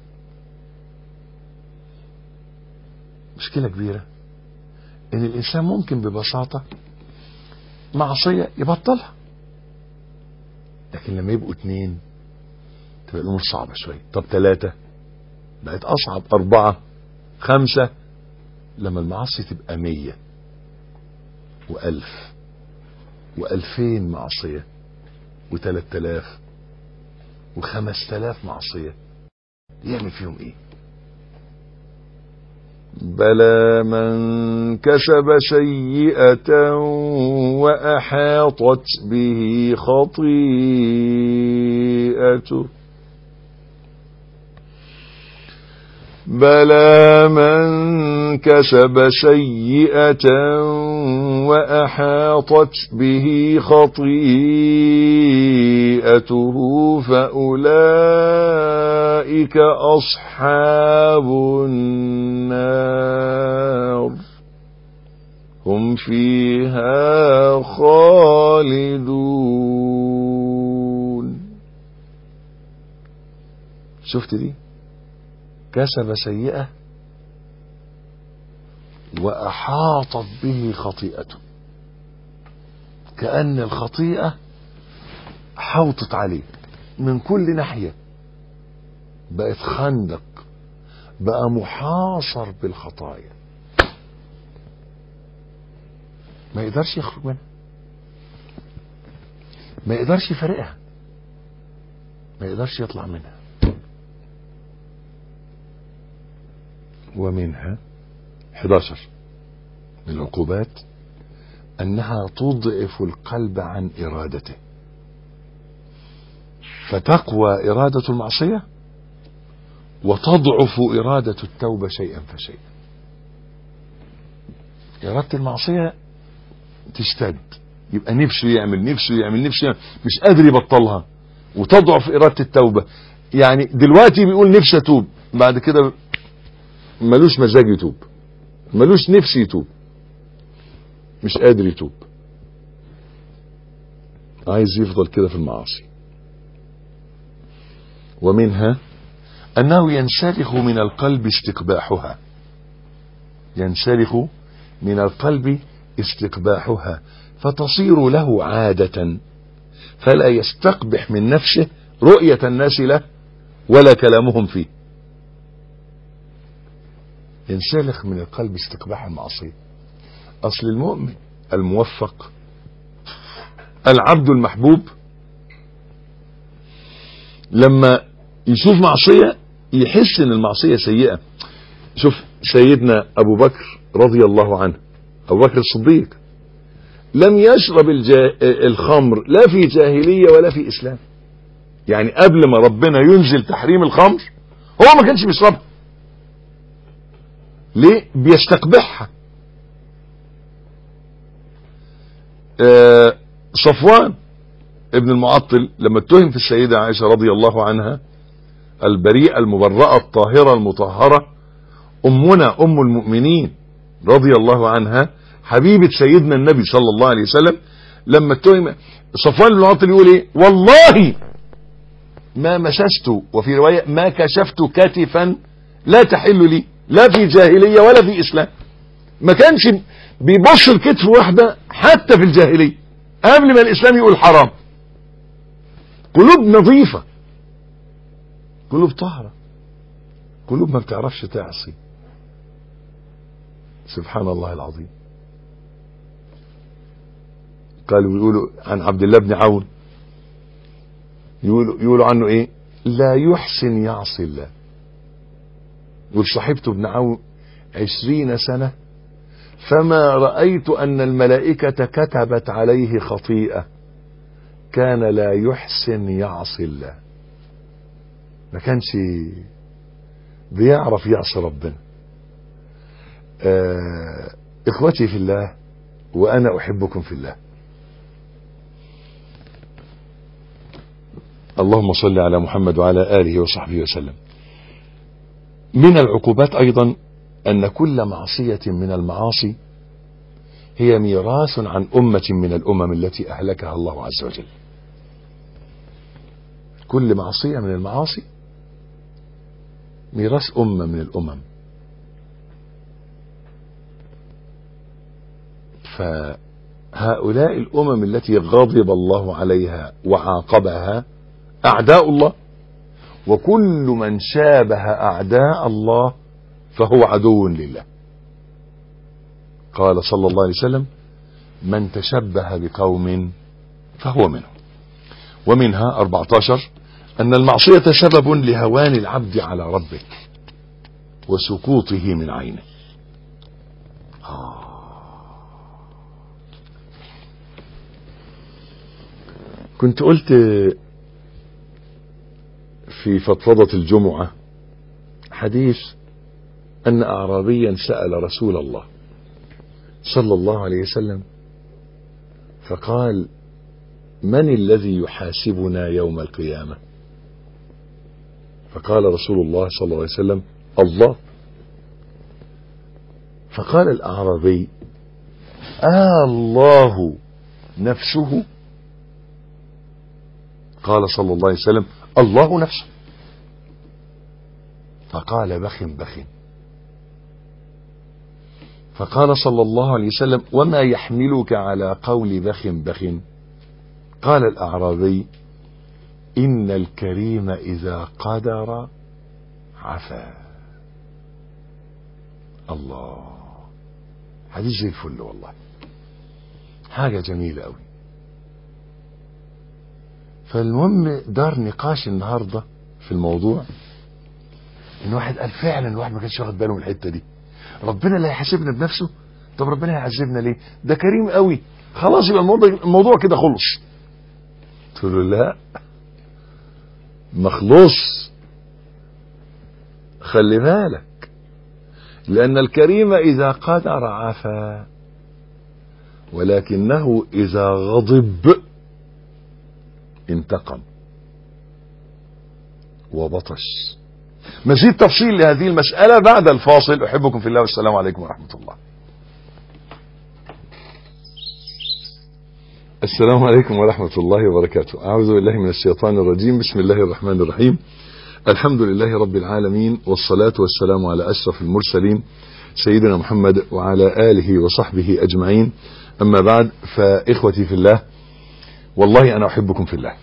مشكلة كبيرة ان الانسان ممكن ببساطة معصية يبطلها، لكن لما يبقوا اتنين تبقى الامور صعبة شوية. طب ثلاثة بقت اصعب، اربعة، خمسة، لما المعاصي تبقى مية وألف وألفين معصية وثلاث آلاف وخمس آلاف معصية، يعمل فيهم ايه؟ بلى من كسب سيئة وأحاطت به خطيئته بلى من كسب سيئة وأحاطت به خطيئته فأولئك أصحاب النار هم فيها خالدون. شفت دي؟ كسب سيئة وأحاطت به خطيئته، كأن الخطيئة حوطت عليه من كل ناحية، بقت خندق، بقى محاصر بالخطايا، ما يقدرش يخرج منها، ما يقدرش يفرقها، ما يقدرش يطلع منها. ومنها احد عشر من العقوبات أنها تضعف القلب عن إرادته، فتقوى إرادة المعصية وتضعف إرادة التوبة شيئا فشيئا. إرادة المعصية تشتد، يبقى نفسه يعمل نفسه يعمل نفسه يعمل، مش قادر يبطلها، وتضعف إرادة التوبة. يعني دلوقتي بيقول نفسي أتوب، بعد كده ملوش مزاج يتوب، ملوش نفس يتوب، مش قادر يتوب، عايز يفضل كده في المعاصي. ومنها أنه ينسلخ من القلب استقباحها، ينسلخ من القلب استقباحها فتصير له عادة، فلا يستقبح من نفسه رؤية الناس له ولا كلامهم فيه. ينسلخ من القلب استقباح المعصية. أصل المؤمن الموفق العبد المحبوب لما يشوف معصية يحس ان المعصية سيئة. شوف سيدنا أبو بكر رضي الله عنه، أبو بكر الصديق لم يشرب الجا... الخمر لا في جاهلية ولا في إسلام. يعني قبل ما ربنا ينزل تحريم الخمر هو ما كانش بيشربها. ليه؟ بيستقبحها. آه صفوان ابن المعطل لما اتهم في السيدة عائشة رضي الله عنها البريئة المبرأة الطاهرة المطهرة، أمنا أم المؤمنين رضي الله عنها حبيبة سيدنا النبي صلى الله عليه وسلم، لما اتهم صفوان بن المعطل يقول ايه؟ والله ما مسست، وفي رواية ما كشفت كتفا لا تحل لي لا في جاهلية ولا في إسلام. ما كانش بيبص الكتف واحدة حتى في الجاهلية قبل ما الإسلام يقول حرام. قلوب نظيفة، قلوب طاهرة، قلوب ما بتعرفش تعصي. سبحان الله العظيم. قالوا يقولوا عن عبد الله بن عون، يقولوا, يقولوا عنه ايه؟ لا يحسن يعصي الله. وصاحبته ابن عون عشرين سنة فما رأيت أن الملائكة كتبت عليه خطيئة، كان لا يحسن يعصي الله، ما كانش بيعرف يعصي ربنا. آه إخوتي في الله وأنا أحبكم في الله، اللهم صل على محمد وعلى آله وصحبه وسلم. من العقوبات أيضا أن كل معصية من المعاصي هي ميراث عن أمة من الأمم التي أهلكها الله عز وجل. كل معصية من المعاصي ميراث أمة من الأمم. فهؤلاء الأمم التي غضب الله عليها وعاقبها أعداء الله، وكل من شابه أعداء الله فهو عدو لله. قال صلى الله عليه وسلم: من تشبه بقوم فهو منهم. ومنها أربعة عشر أن المعصية سبب لهوان العبد على ربه وسقوطه من عينه. آه. كنت قلت في فضفضة الجمعة حديث أن أعرابيا سأل رسول الله صلى الله عليه وسلم فقال: من الذي يحاسبنا يوم القيامة؟ فقال رسول الله صلى الله عليه وسلم: الله. فقال الأعرابي: آه الله نفسه؟ قال صلى الله عليه وسلم: الله نفسه. فقال: بخ بخ. فقال صلى الله عليه وسلم: وما يحملك على قول بخ بخ؟ قال الأعرابي: إن الكريم إذا قدر عفا. الله، حديث زي الفل والله، حاجة جميلة قوي. فالمهم دار نقاش النهاردة في الموضوع ان واحد قال فعلا الواحد ما كانش واخد باله من الحتة دي. ربنا لا يحاسبنا بنفسه؟ طب ربنا هيعذبنا ليه؟ ده كريم قوي، خلاص يبقى الموضوع, الموضوع كده خلص. قلت له لا، مخلص، خلي بالك، لأن الكريم إذا قدر عفا، ولكنه إذا غضب انتقم وبطش. مزيد تفصيل لهذه المسألة بعد الفاصل. أحبكم في الله والسلام عليكم ورحمة الله. السلام عليكم ورحمة الله وبركاته. أعوذ بالله من الشيطان الرجيم. بسم الله الرحمن الرحيم. الحمد لله رب العالمين، والصلاة والسلام على أشرف المرسلين سيدنا محمد وعلى آله وصحبه أجمعين. أما بعد، فإخوتي في الله، والله أنا أحبكم في الله.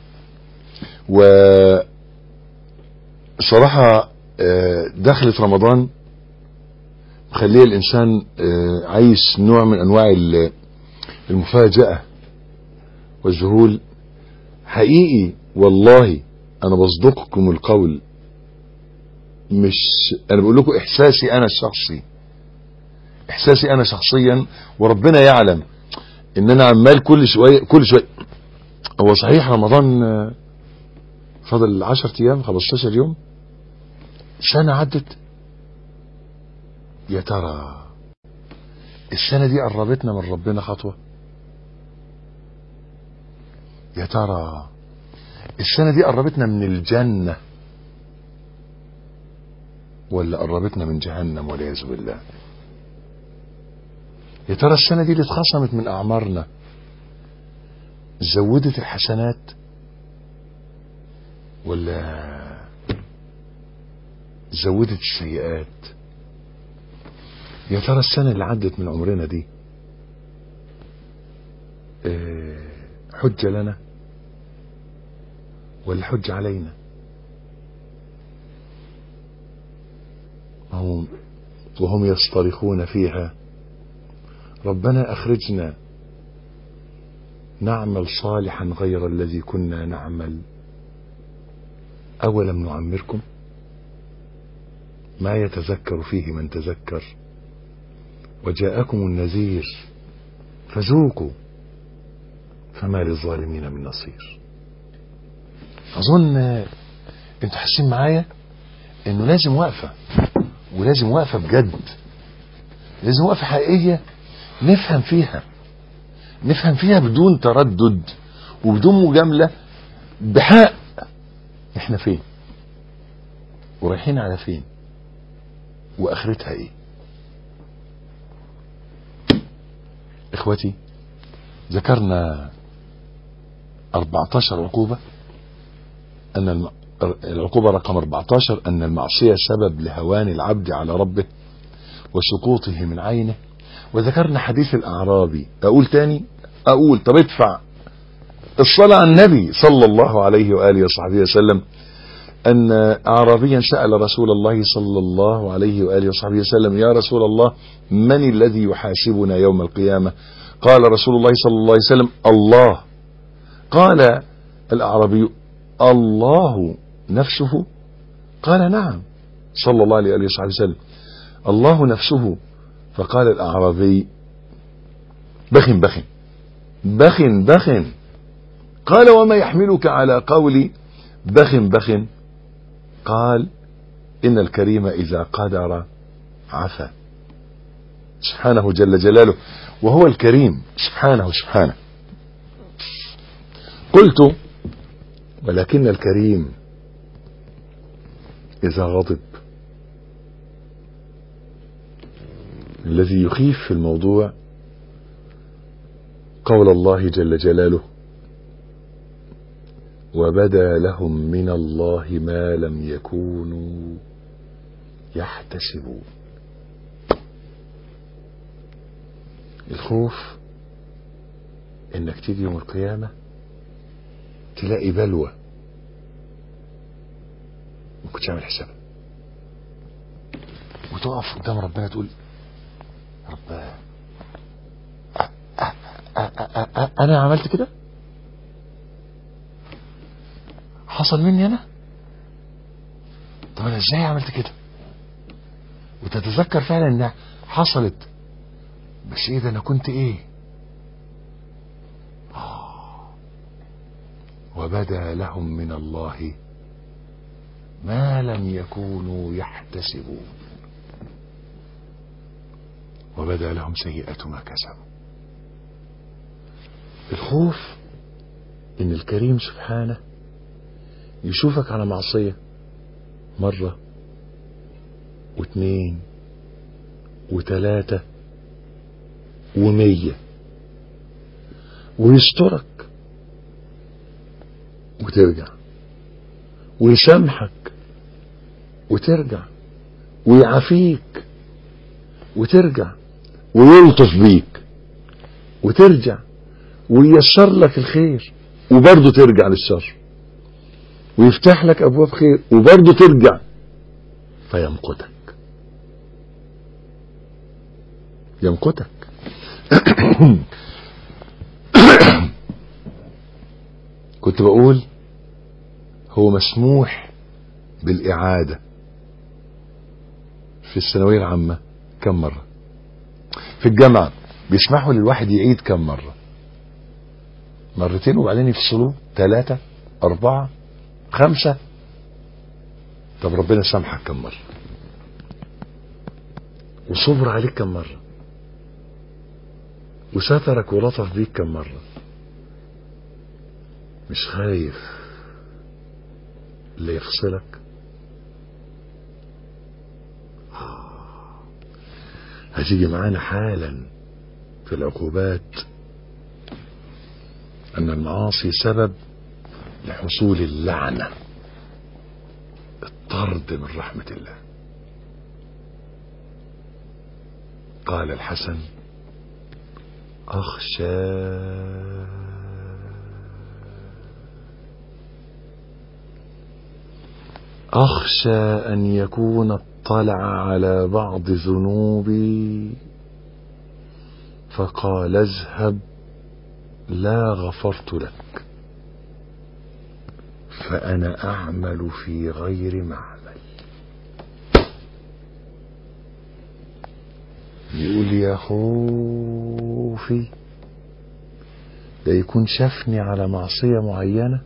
وصراحة دخلت رمضان خليه الإنسان عايش نوع من أنواع المفاجأة والذهول. حقيقي والله أنا بصدقكم القول، مش أنا بقول لكم إحساسي أنا الشخصي، إحساسي أنا شخصيا، وربنا يعلم إن أنا عمال كل شوية كل شوية. هو صحيح رمضان فضل عشر أيام، خمستاشر يوم، سنة عدت. يا ترى السنة دي قربتنا من ربنا خطوة؟ يا ترى السنة دي قربتنا من الجنة ولا قربتنا من جهنم والعياذ بالله؟ يا ترى السنة دي اللي اتخصمت من أعمارنا زودت الحسنات ولا زودت السيئات؟ يا ترى السنة اللي عدت من عمرنا دي حجة لنا ولا حجة علينا؟ هم وهم يصطرخون فيها ربنا أخرجنا نعمل صالحا غير الذي كنا نعمل أولم نعمركم ما يتذكر فيه من تذكر وجاءكم النذير فذوقوا فما للظالمين من نصير. أظن انتوا حاسين معايا انه لازم وقفة، ولازم وقفة بجد، لازم وقفة حقيقية نفهم فيها نفهم فيها بدون تردد وبدون مجاملة، بحق احنا فين ورايحين على فين واخرتها ايه. اخوتي، ذكرنا أربعة عشر عقوبة، ان العقوبة رقم أربعة عشر ان المعصية سبب لهوان العبد على ربه وسقوطه من عينه. وذكرنا حديث الأعرابي. اقول تاني؟ اقول طب ادفع الصلاة على النبي صلى الله عليه وآله وصحبه وسلم. أن أعرابيا سأل رسول الله صلى الله عليه وآله وصحبه وسلم: يا رسول الله، من الذي يحاسبنا يوم القيامة؟ قال رسول الله صلى الله عليه وسلم: الله. قال الأعرابي: الله نفسه؟ قال: نعم. صلى الله عليه وآله وصحبه وسلم: الله نفسه. فقال الأعرابي: بخ بخ بخ بخ. قال: وما يحملك على قولي بخ بخ؟ قال: إن الكريم إذا قدر عفا. سبحانه جل جلاله، وهو الكريم سبحانه سبحانه. قلت: ولكن الكريم إذا غضب. الذي يخيف في الموضوع قول الله جل جلاله: وبدا لهم من الله ما لم يكونوا يحتسبون. الخوف انك تيجي يوم القيامة تلاقي بلوى ما كنتش عامل حسابها، وتقف قدام ربنا تقول: رب انا عملت كده؟ حصل مني انا؟ طب انا ازاي عملت كده؟ وتتذكر فعلا انها حصلت، بس ايه ده، انا كنت ايه؟ آه. وبدا لهم من الله ما لم يكونوا يحتسبون، وبدا لهم سيئة ما كسبوا. الخوف ان الكريم سبحانه يشوفك على معصية مرة واثنين وثلاثة ومية، ويسترك وترجع، ويسامحك وترجع، ويعافيك وترجع، ويلطف بيك وترجع، وييسر لك الخير وبرضه ترجع للشر، ويفتح لك ابواب خير وبرضه ترجع، فيمقتك يمقتك. كنت بقول هو مسموح بالإعادة في الثانوية العامة كم مرة؟ في الجامعة بيسمحوا للواحد يعيد كم مرة؟ مرتين وبعدين يفصلوه، ثلاثة، أربعة، خمسة. طب ربنا سامحك كم مرة؟ وصبر عليك كم مرة؟ وسترك ولطف بيك كم مرة؟ مش خايف اللي يفصلك؟ هتيجي معانا حالا في العقوبات أن المعاصي سبب لحصول اللعنة، الطرد من رحمة الله. قال الحسن: أخشى أخشى أن يكون اطلع على بعض ذنوبي فقال: اذهب لا غفرت لك، فأنا أعمل في غير معمل. يقول: يا خوفي ده يكون شافني على معصية معينة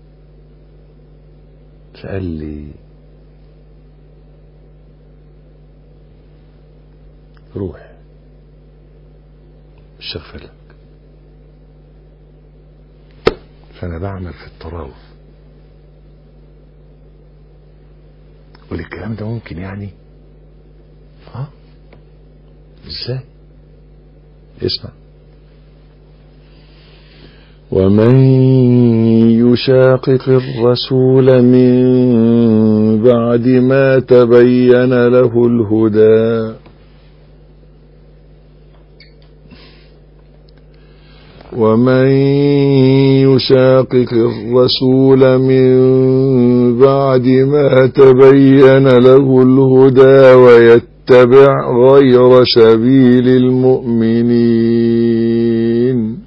فقال لي: روح مش هغفر لك. فأنا بعمل في التراوح. والكلام ده ممكن يعني ها ازاي؟ اسمع: ومن يشاقق الرسول من بعد ما تبين له الهدى ومن يشاقق الرسول من بعد ما تبين له الهدى ويتبع غير سبيل المؤمنين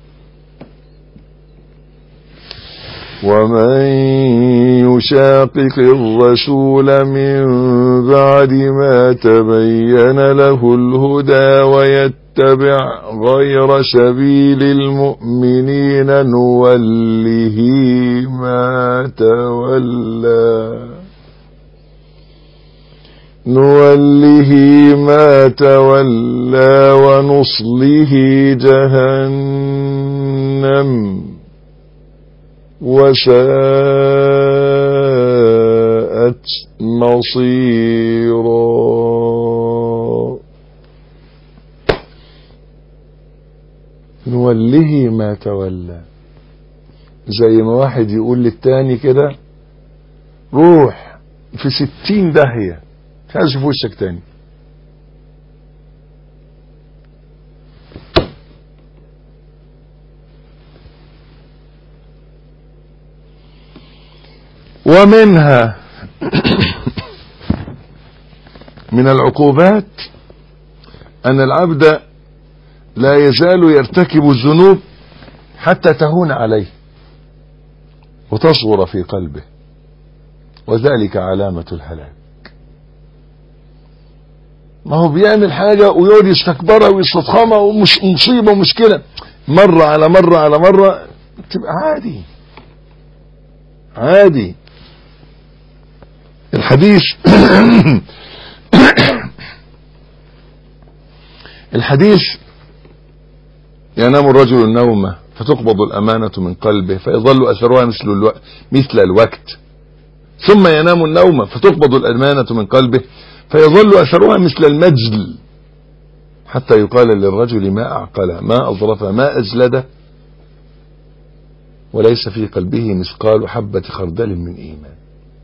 ومن يشاقق الرسول من بعد ما تبين له الهدى ويتبع غير سبيل المؤمنين نوله ما تولى نوله ما تولى ونصله جهنم وساءت مصيرا. نوله ما تولى، زي ما واحد يقول للتاني كده روح في ستين داهية مش عايز اشوف وشك تاني. ومنها من العقوبات أن العبد لا يزال يرتكب الذنوب حتى تهون عليه وتصغر في قلبه، وذلك علامة الهلاك. ما هو بيعمل حاجة ويقعد يستكبرها ويستضخمها ومش مصيبة ومشكلة، مرة على مرة على مرة تبقى عادي عادي. الحديث الحديث ينام الرجل النومة فتقبض الأمانة من قلبه فيظل أثرها مثل الوقت مثل الوقت، ثم ينام النومة فتقبض الأمانة من قلبه فيظل أثرها مثل المجل، حتى يقال للرجل ما أعقله ما أظرفه ما أجلده، وليس في قلبه مثقال حبة خردل من إيمان.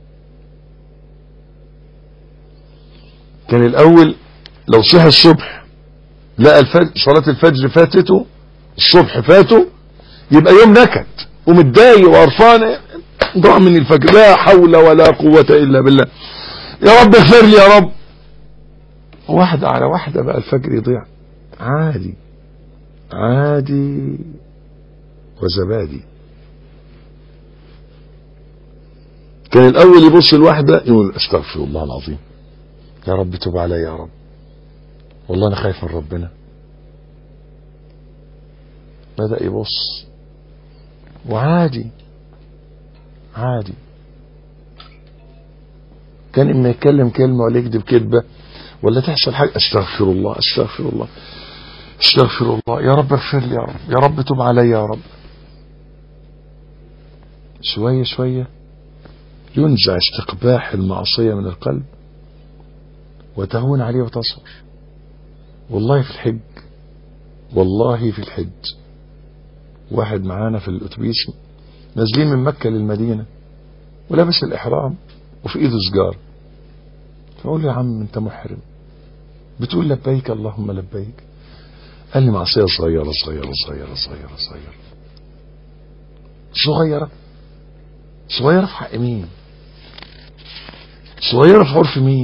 كان الأول لو صحى الصبح لقى الفجر صلاة الفجر فاتته، الصبح فاته، يبقى يوم نكد ومتضايق وقرفان، ضاع من الفجر، لا حول ولا قوة إلا بالله، يا رب اغفر لي يا رب. واحدة على واحدة بقى الفجر يضيع، عادي عادي وزبادي. كان الأول يبص الواحدة يقول استغفر الله العظيم، يا رب توب علي يا رب، والله أنا خايف من ربنا. بدأ يبص وعادي عادي. كان إما يتكلم كلمة ولا يكذب كذبة ولا تحصل حاجة استغفر الله استغفر الله استغفر الله، يا رب اغفر لي يا رب، يا رب توب علي يا رب. شوية شوية ينزع استقباح المعصية من القلب وتهون عليه وتصغر. والله في الحج والله في الحج واحد معانا في الأتوبيس نازلين من مكة للمدينة ولابس الإحرام وفي إيده سجارة، فأقول له يا عم أنت محرم بتقول لبيك اللهم لبيك؟ قال لي معصية صغيرة صغيرة صغيرة صغيرة صغيرة صغيرة صغيرة في حق مين؟ صغيرة في عرف مين؟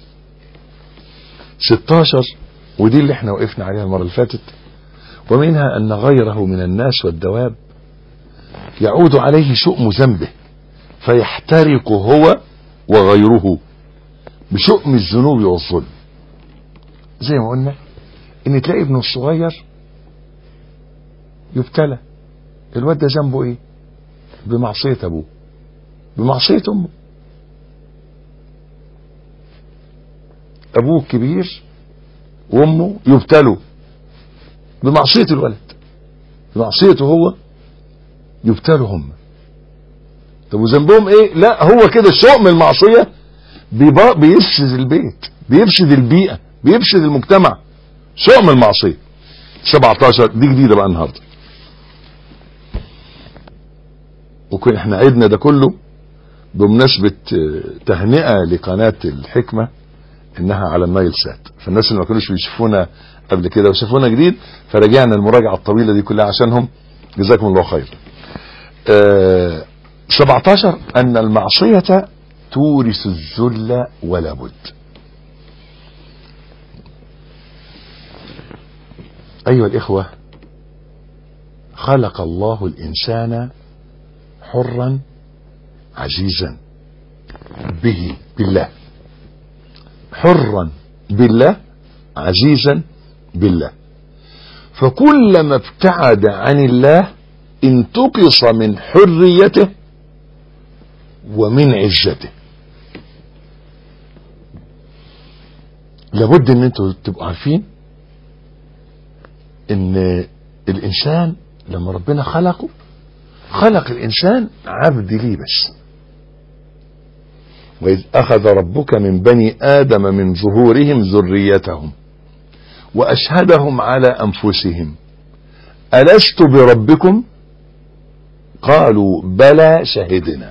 ستاشر، ودي اللي احنا وقفنا عليها المرة اللي فاتت. ومنها أن غيره من الناس والدواب يعود عليه شؤم ذنبه فيحترق هو وغيره بشؤم الذنوب والظلم. زي ما قلنا ان تلاقي ابنه الصغير يبتلى، الواد ده ذنبه ايه؟ بمعصية ابوه بمعصية امه. ابوه الكبير وامه يبتلوا بمعصية الولد، بمعصيته هو يبتلوا هم. طب وذنبهم ايه؟ لا هو كده شؤم المعصية بيفسد البيت، بيفسد البيئة، بيفسد المجتمع. شؤم المعصية. سبعتاشر دي جديدة بقى النهاردة، وكنا احنا عيدنا ده كله بمناسبة تهنئة لقناة الحكمة انها على النايل سات، فالناس اللي ما كانوش بيشوفونا قبل كده وشافونا جديد فرجعنا المراجعة الطويلة دي كلها عشانهم، جزاكم الله خير. أه سبعتاشر ان المعصية تورث الذل ولا بد. أيها الإخوة، خلق الله الإنسان حرا عزيزا به بالله، حرا بالله عزيزا بالله، فكلما ابتعد عن الله انتقص من حريته ومن عزته. لابد ان انتوا تبقوا عارفين ان الانسان لما ربنا خلقه خلق الانسان عبد ليه بس. وإذ أخذ ربك من بني آدم من ظهورهم ذريتهم وأشهدهم على أنفسهم ألست بربكم قالوا بلى شهدنا.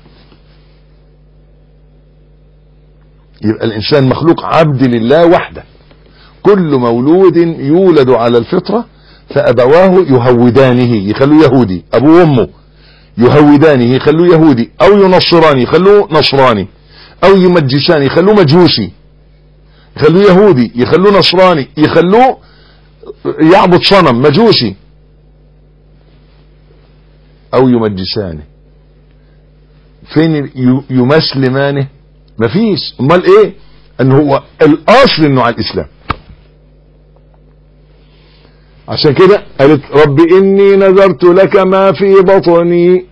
يبقى الإنسان مخلوق عبد لله وحده. كل مولود يولد على الفطرة فأبواه يهودانه يخلوه يهودي، أبوه وأمه يهودانه يخلوه يهودي، أو ينصراني يخلوه نصراني، أو يمجساني يخلوه مجوسي، يخلوه يهودي، يخلوه نصراني، يخلوه يعبد صنم مجوسي، أو يمجسانه. فين يمسلمانه؟ مفيش. امال ايه؟ ان هو الاصل انه على الاسلام. عشان كده قالت رب اني نذرت لك ما في بطني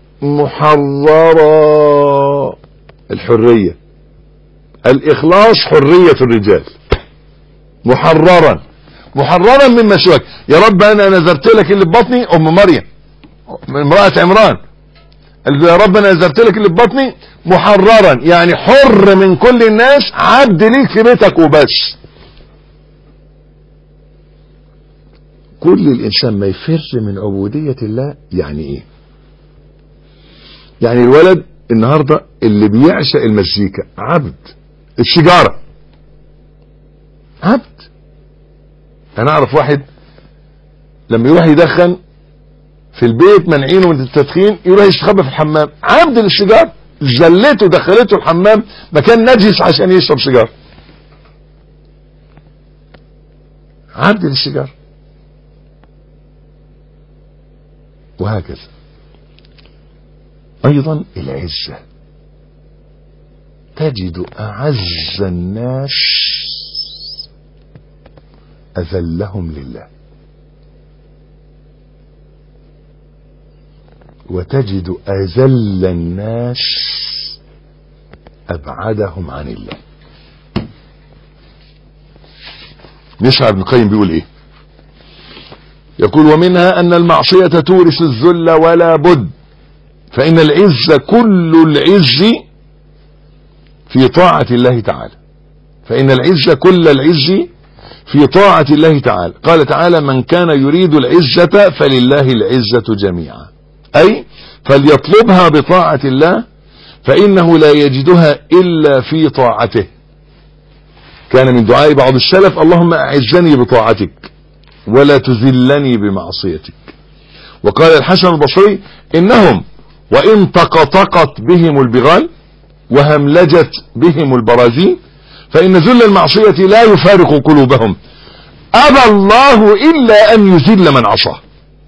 محررا. الحرية، الاخلاص حرية الرجال. محررا، محررا مما سواك. يا رب انا نذرت لك اللي ببطني، ام مريم امرأة عمران قال يا رب انا نذرت لك اللي ببطني محررا، يعني حر من كل الناس، عبد ليك في بيتك وبس. كل الانسان ما يفر من عبودية الله. يعني ايه؟ يعني الولد النهاردة اللي بيعشق المزيكا عبد. السيجارة عبد. انا اعرف واحد لما يروح يدخن في البيت منعينه من التدخين، يروح يستخبى في الحمام، عبد للسيجار. زلته دخلته الحمام مكان نجس عشان يشرب سيجار، عبد للسيجار. وهكذا ايضا العزة. تجد اعز الناس اذلهم لله، وتجد أذل الناس أبعدهم عن الله. نسمع ابن القيم بيقول ايه؟ يقول ومنها أن المعصية تورث الذل ولا بد، فإن العز كل العز في طاعة الله تعالى، فإن العز كل العز في طاعة الله تعالى. قال تعالى من كان يريد العزة فلله العزة جميعا، أي فليطلبها بطاعة الله فإنه لا يجدها إلا في طاعته. كان من دعاء بعض السلف اللهم أعزني بطاعتك ولا تذلني بمعصيتك. وقال الحسن البصري إنهم وإن طقطقت بهم البغال وهملجت بهم البرازين فإن ذل المعصية لا يفارق قلوبهم، أبى الله إلا أن يذل من عصاه.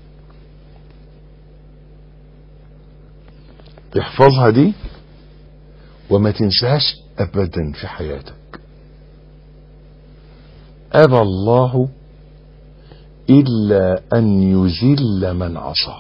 احفظها دي وما تنساش ابدا في حياتك. ابى الله الا ان يذل من عصى.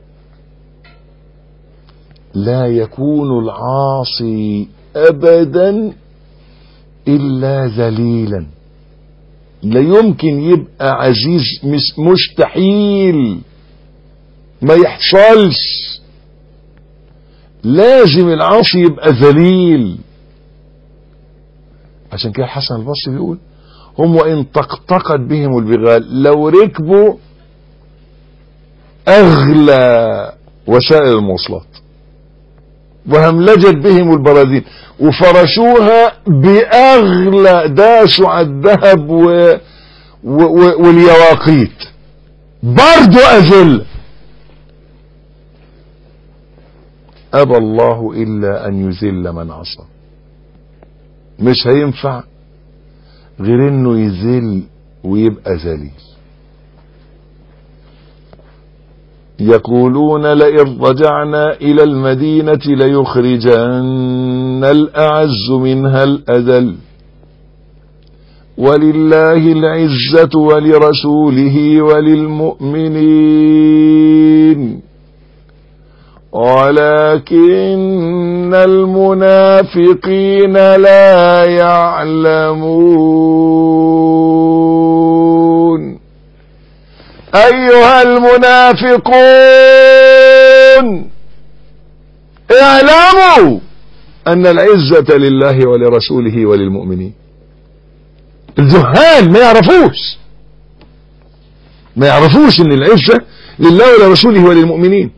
لا يكون العاصي ابدا الا ذليلا. لا يمكن يبقى عزيز، مستحيل، ما يحصلش. لازم العاصي يبقى ذليل. عشان كده الحسن البصري بيقول هم وإن طقطقت بهم البغال، لو ركبوا أغلى وسائل المواصلات وهملجت بهم البراذين وفرشوها بأغلى، داسوا على الذهب و... و... و... واليواقيت، برضو أذل. أبى الله إلا أن يذل من عصى. مش هينفع غير انه يذل ويبقى ذليل. يقولون لئن رجعنا الى المدينة ليخرجن الاعز منها الاذل ولله العزة ولرسوله وللمؤمنين ولكن المنافقين لا يعلمون. أيها المنافقون اعلموا أن العزة لله ولرسوله وللمؤمنين. الجهال ما يعرفوش ما يعرفوش ان العزة لله ولرسوله وللمؤمنين.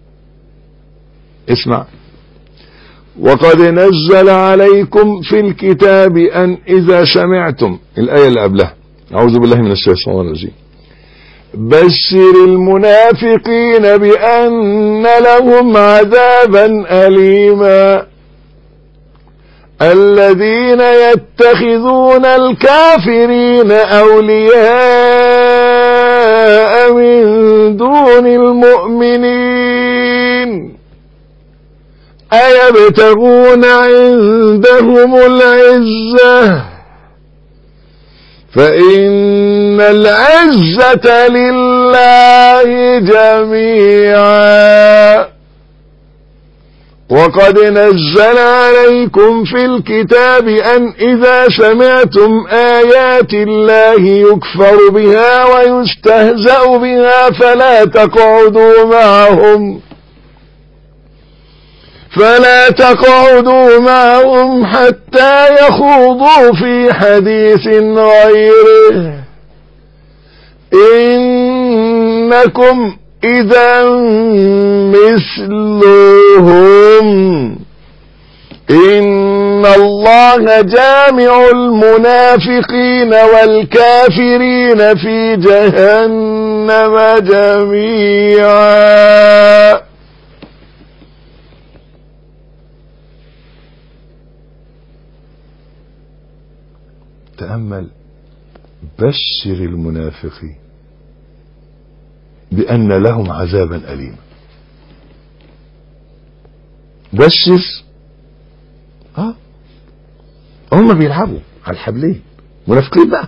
اسمع: وقد نزل عليكم في الكتاب أن إذا سمعتم، الآية اللي قبلها، أعوذ بالله من الشيطان الرجيم، بشر المنافقين بأن لهم عذابا أليما الذين يتخذون الكافرين أولياء من دون المؤمنين أيبتغون عندهم العزة فإن العزة لله جميعا. وقد نزل عليكم في الكتاب أن إذا سمعتم آيات الله يكفر بها ويستهزأ بها فلا تقعدوا معهم فلا تقعدوا معهم حتى يخوضوا في حديث غيره إنكم إذا مثلهم إن الله جامع المنافقين والكافرين في جهنم جميعا. تأمل: بشر المنافقين بأن لهم عذابا أليما. بشر اه هم بيلعبوا على الحبلين، منافقين بقى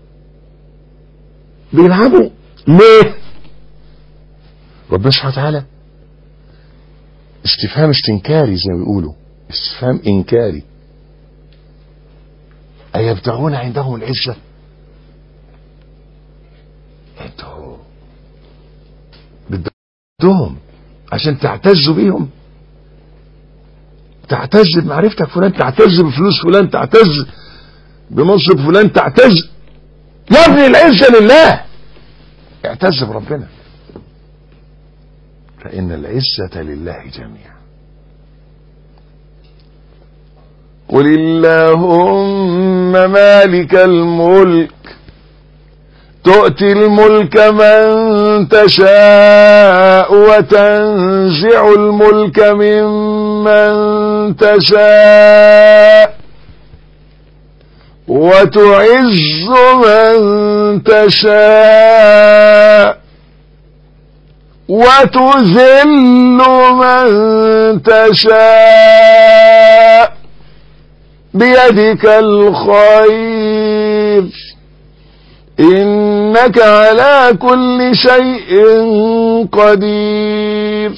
بيلعبوا ليه؟ ربنا سبحانه وتعالى استفهام استنكاري زي ما بيقولوا، استفهام إنكاري. أيبتغون عندهم العزة؟ انتوا بدهم عشان تعتزوا بيهم، تعتز بمعرفتك فلان، تعتز بفلوس فلان، تعتز بمنصب فلان، تعتز. يا ابني العزة لله، اعتز بربنا، فإن العزة لله جميعا. قل اللهم مالك الملك تؤتي الملك من تشاء وتنزع الملك ممن تشاء وتعز من تشاء وتذل من تشاء بيدك الخير إنك على كل شيء قدير.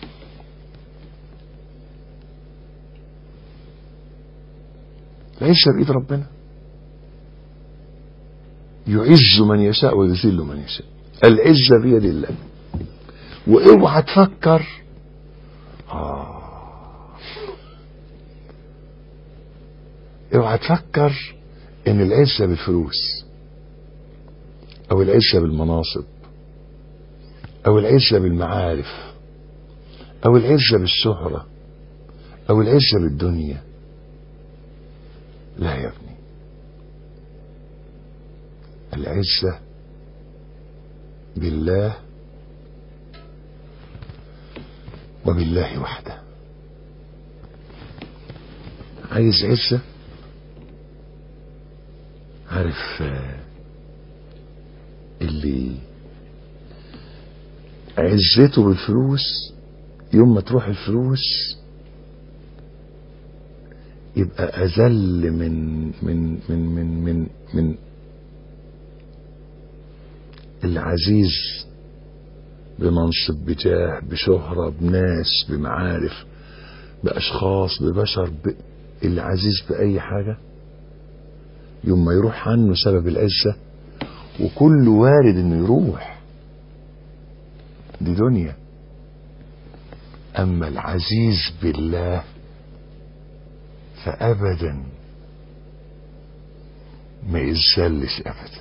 العزة بإيد ربنا، يعز من يشاء ويذل من يشاء. العزة بيد الله. واوعى تفكر آه. اوعى تفكر ان العزة بالفلوس او العزة بالمناصب او العزة بالمعارف او العزة بالشهرة او العزة بالدنيا. لا يا ابني، العزة بالله وبالله وحده. عايز عزة؟ عارف اللي عزته بالفلوس يوم ما تروح الفلوس يبقى أذل من من من من من من العزيز بمنصب بجاه بشهرة بناس بمعارف بأشخاص ببشر ب... العزيز بأي حاجة يوم ما يروح عنه سبب العزة، وكل وارد انه يروح، دي دنيا. اما العزيز بالله فابدا ما يزلش ابدا،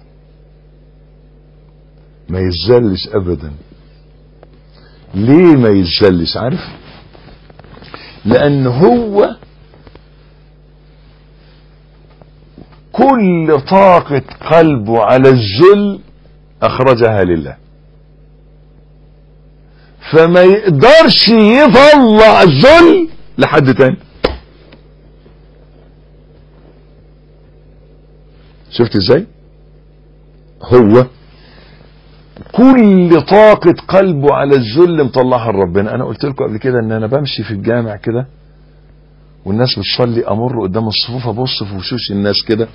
ما يزلش ابدا. ليه ما يزلش؟ عارف؟ لان هو كل طاقة قلبه على الذل اخرجها لله، فما يقدرش يطلع الذل لحد تاني. شفت ازاي؟ هو كل طاقة قلبه على الذل مطلعها لربنا. انا قلت لكم قبل كده ان انا بمشي في الجامع كده والناس بتصلي، امر قدام الصفوف ابص في وشوش الناس كده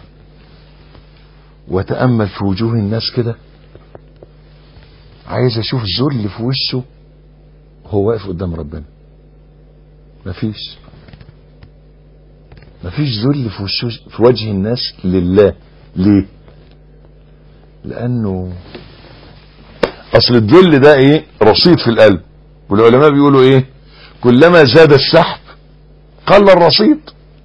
واتامل في وجوه الناس كده، عايز اشوف ذل في وشه هو واقف قدام ربنا. مفيش مفيش ذل في وشه في وجه الناس لله. ليه؟ لانه اصل الذل ده ايه؟ رصيد في القلب، والعلماء بيقولوا ايه؟ كلما زاد السحب قل الرصيد.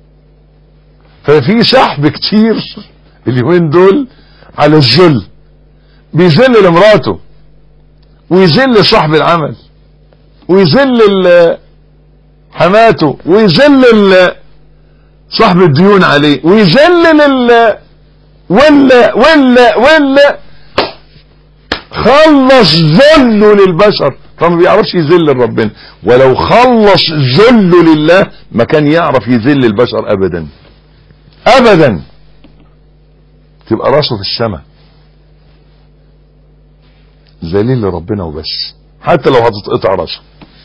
ففي سحب كتير اليومين دول على الذل، بيذل لمراته ويذل صاحب العمل ويذل حماته ويذل صاحب الديون عليه ويذل ولا ولا ولا خلص ذله للبشر، فما بيعرفش يذل لربنا. ولو خلص ذله لله ما كان يعرف يذل البشر ابدا ابدا، تبقى راسه في السماء ذليل لربنا وبس، حتى لو هتتقطع راسه.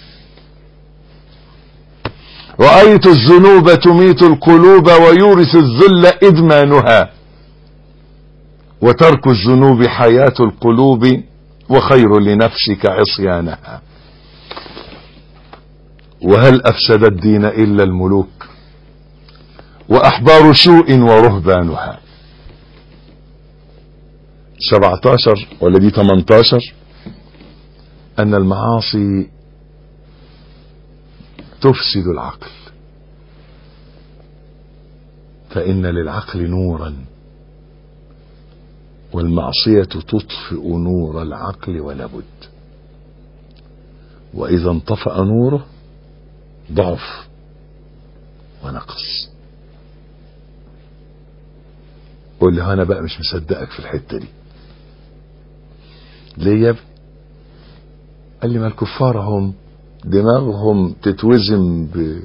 رأيت الذنوب تميت القلوب ويورث الذل إدمانها، وترك الذنوب حياة القلوب وخير لنفسك عصيانها. وهل أفسد الدين إلا الملوك وأحبار سوء ورهبانها. سبعتاشر ولا دي تمنتاشر؟ أن المعاصي تفسد العقل، فإن للعقل نورا والمعصية تطفئ نور العقل ولا بد، وإذا انطفأ نوره ضعف ونقص. قول لي أنا بقى مش مصدقك في الحتة دي. ليه يا ابني؟ قال لي ما الكفار هم دماغهم تتوزن ب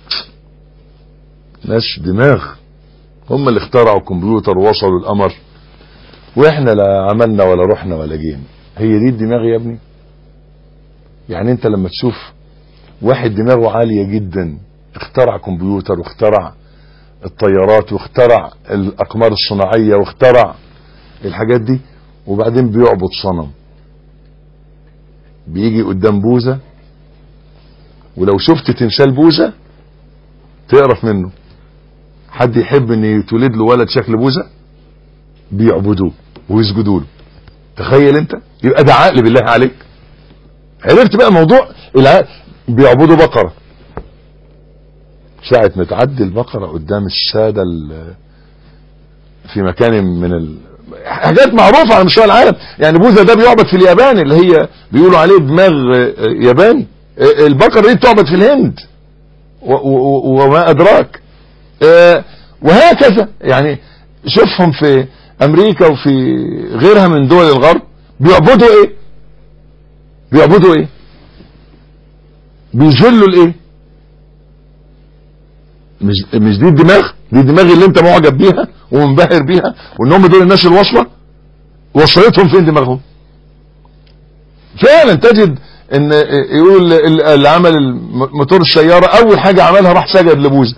ناس دماغ، هم اللي اخترعوا الكمبيوتر ووصلوا القمر، واحنا لا عملنا ولا رحنا ولا جينا. هي دي الدماغ يا ابني؟ يعني انت لما تشوف واحد دماغه عالية جدا اخترع كمبيوتر واخترع الطيارات واخترع الاقمار الصناعية واخترع الحاجات دي، وبعدين بيعبد صنم، بيجي قدام بوزة، ولو شفت تمثال بوزة تقرف منه. حد يحب ان يتولد له ولد شكل بوزة؟ بيعبدوه ويسجدوا له. تخيل انت، يبقى ده عقل بالله عليك. عرفت بقى موضوع العقل؟ بيعبدوا بقرة، ساعة ما تعدي البقرة قدام السادة في مكان من ال... حاجات معروفة على مستوى العالم. يعني بوذا ده بيعبد في اليابان اللي هي بيقولوا عليه دماغ ياباني، البقرة دي بتعبد في الهند وما أدراك، وهكذا. يعني شوفهم في أمريكا وفي غيرها من دول الغرب بيعبدوا ايه؟ بيعبدوا ايه؟ بيذلوا الايه؟ مش مش دي الدماغ؟ دي دماغي اللي انت معجب بيها ومنبهر بيها، وان هم دول الناس الواصله، وصلتهم فين دماغهم؟ فعلا تجد ان يقول اللي عمل موتور السياره اول حاجه عملها راح سجد لبوذا.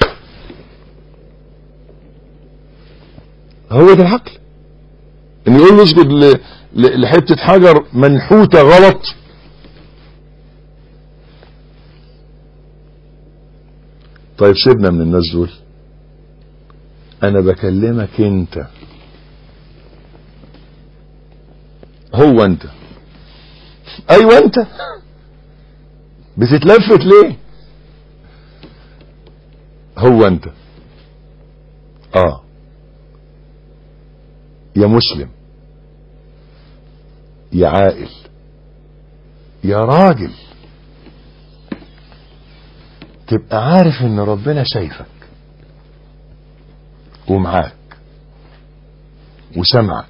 هو ده العقل، ان يقول له اسجد لحته حجر منحوته غلط. طيب سيبنا من الناس دول، انا بكلمك انت. هو انت، ايوه انت بتتلفت ليه؟ هو انت اه يا مسلم يا عاقل يا راجل، تبقى عارف ان ربنا شايفك ومعاك وسمعك،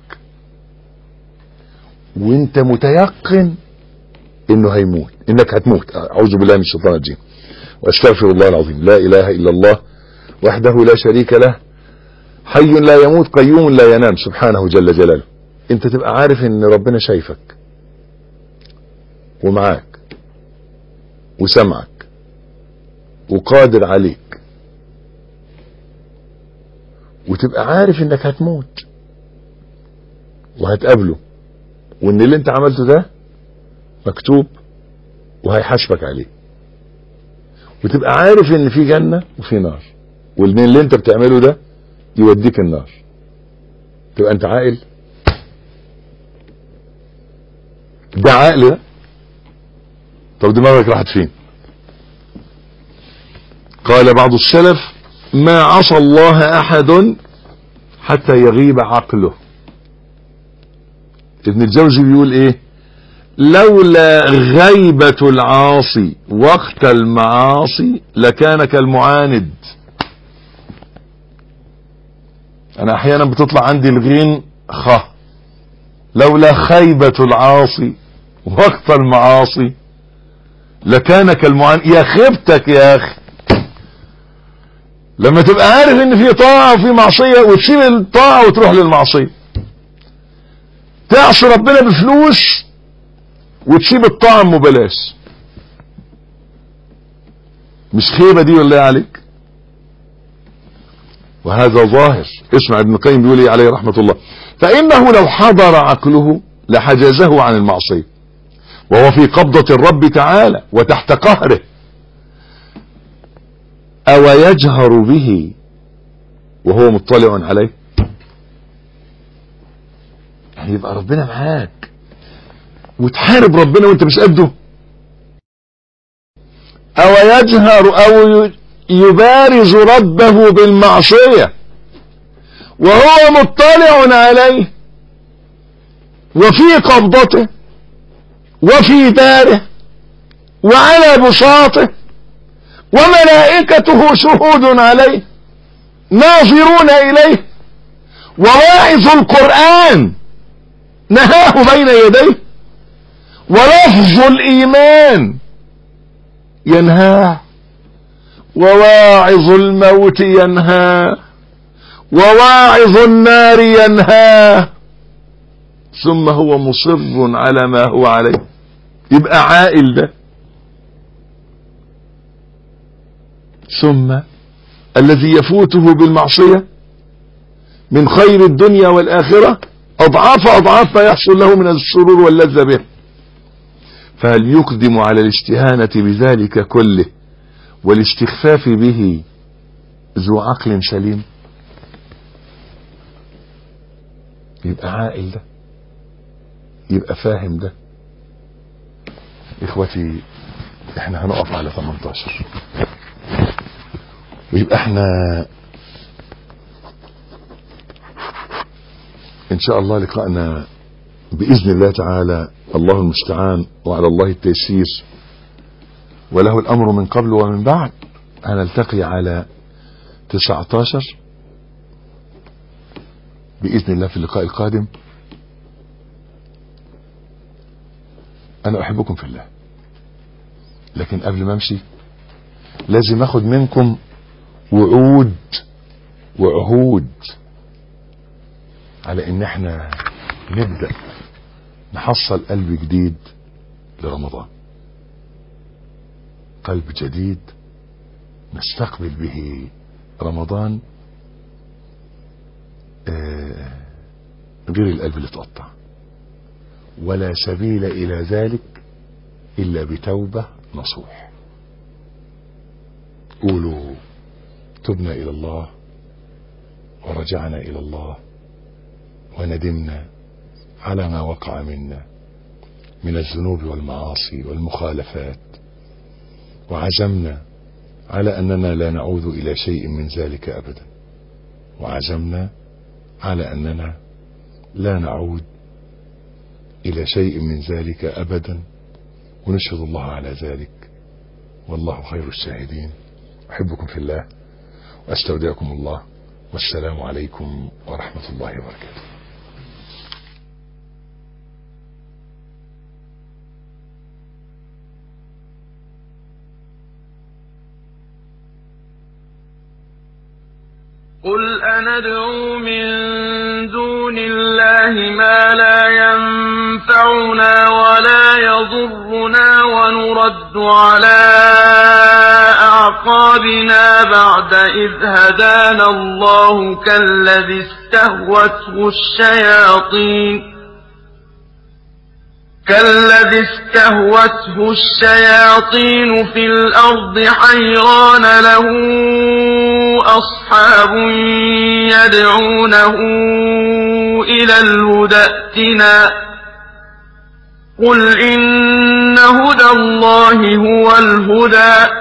وانت متيقن انه هيموت، انك هتموت. اعوذ بالله من الشيطان الرجيم، واستغفر الله العظيم. لا اله الا الله وحده لا شريك له، حي لا يموت قيوم لا ينام، سبحانه جل جلاله. انت تبقى عارف ان ربنا شايفك ومعاك وسمعك وقادر عليك، وتبقى عارف انك هتموت وهتقابله، وان اللي انت عملته ده مكتوب وهيحاسبك عليه، وتبقى عارف ان في جنة وفي نار، وان اللي انت بتعمله ده يوديك النار. تبقى انت عاقل؟ ده عقل ده؟ طب دماغك راحت فين؟ قال بعض السلف: ما عصى الله احد حتى يغيب عقله. ابن الجوزي بيقول ايه؟ لولا غيبة العاصي وقت المعاصي لكان كالمعاند. انا احيانا بتطلع عندي الغين خ، لولا خيبة العاصي وقت المعاصي لكان كالمعاند. يا خيبتك يا اخي لما تبقى عارف ان في طاعة وفي معصية وتسيب الطاعة وتروح للمعصية، تعصي ربنا بفلوس وتسيب الطاعة ببلاش. مش خيبة دي ولا ايه عليك؟ وهذا ظاهر. اسمع ابن القيم بيقول ايه عليه رحمة الله: فإنه لو حضر عقله لحجزه عن المعصية، وهو في قبضة الرب تعالى وتحت قهره، أو يجهر به وهو مطلع عليه. يعني يبقى ربنا معاك وتحارب ربنا وانت مش قده، أو يجهر أو يبارز ربه بالمعصية وهو مطلع عليه وفي قبضته وفي داره وعلى بساطه وملائكته شهود عليه ناظرون إليه، وواعظ القرآن نهاه بين يديه، ولفظ الإيمان ينهاه، وواعظ الموت ينهاه، وواعظ النار ينهاه، ثم هو مصر على ما هو عليه. يبقى عائل ده. ثم الذي يفوته بالمعصية من خير الدنيا والآخرة أضعاف أضعاف ما يحصل له من السرور واللذة به. فهل يقدم على الاستهانة بذلك كله والاستخفاف به ذو عقل سليم؟ يبقى عاقل ده، يبقى فاهم ده. اخوتي احنا هنقف على ثمانية عشر، ويبقى احنا ان شاء الله لقاءنا باذن الله تعالى، الله المستعان وعلى الله التيسير، وله الامر من قبل ومن بعد. هنلتقي على تسعة عشر باذن الله في اللقاء القادم. انا احبكم في الله، لكن قبل ما امشي لازم اخد منكم وعود وعهود على ان احنا نبدأ نحصل قلب جديد لرمضان، قلب جديد نستقبل به رمضان آه غير القلب اللي اتقطع. ولا سبيل الى ذلك الا بتوبة نصوح. قولوا تبنا الى الله ورجعنا الى الله وندمنا على ما وقع منا من الذنوب والمعاصي والمخالفات، وعزمنا على أننا لا نعود إلى شيء من ذلك أبدا، وعزمنا على أننا لا نعود إلى شيء من ذلك أبدا، ونشهد الله على ذلك والله خير الشاهدين. أحبكم في الله وأستودعكم الله، والسلام عليكم ورحمة الله وبركاته. قل أندعو من دون الله ما لا ينفعنا ولا يضرنا ونرد على أعقابنا بعد إذ هدانا الله كالذي استهوته الشياطين كالذي استهوته الشياطين في الأرض حيران له أصحاب يدعونه إلى الهدى ائتنا قل إن هدى الله هو الهدى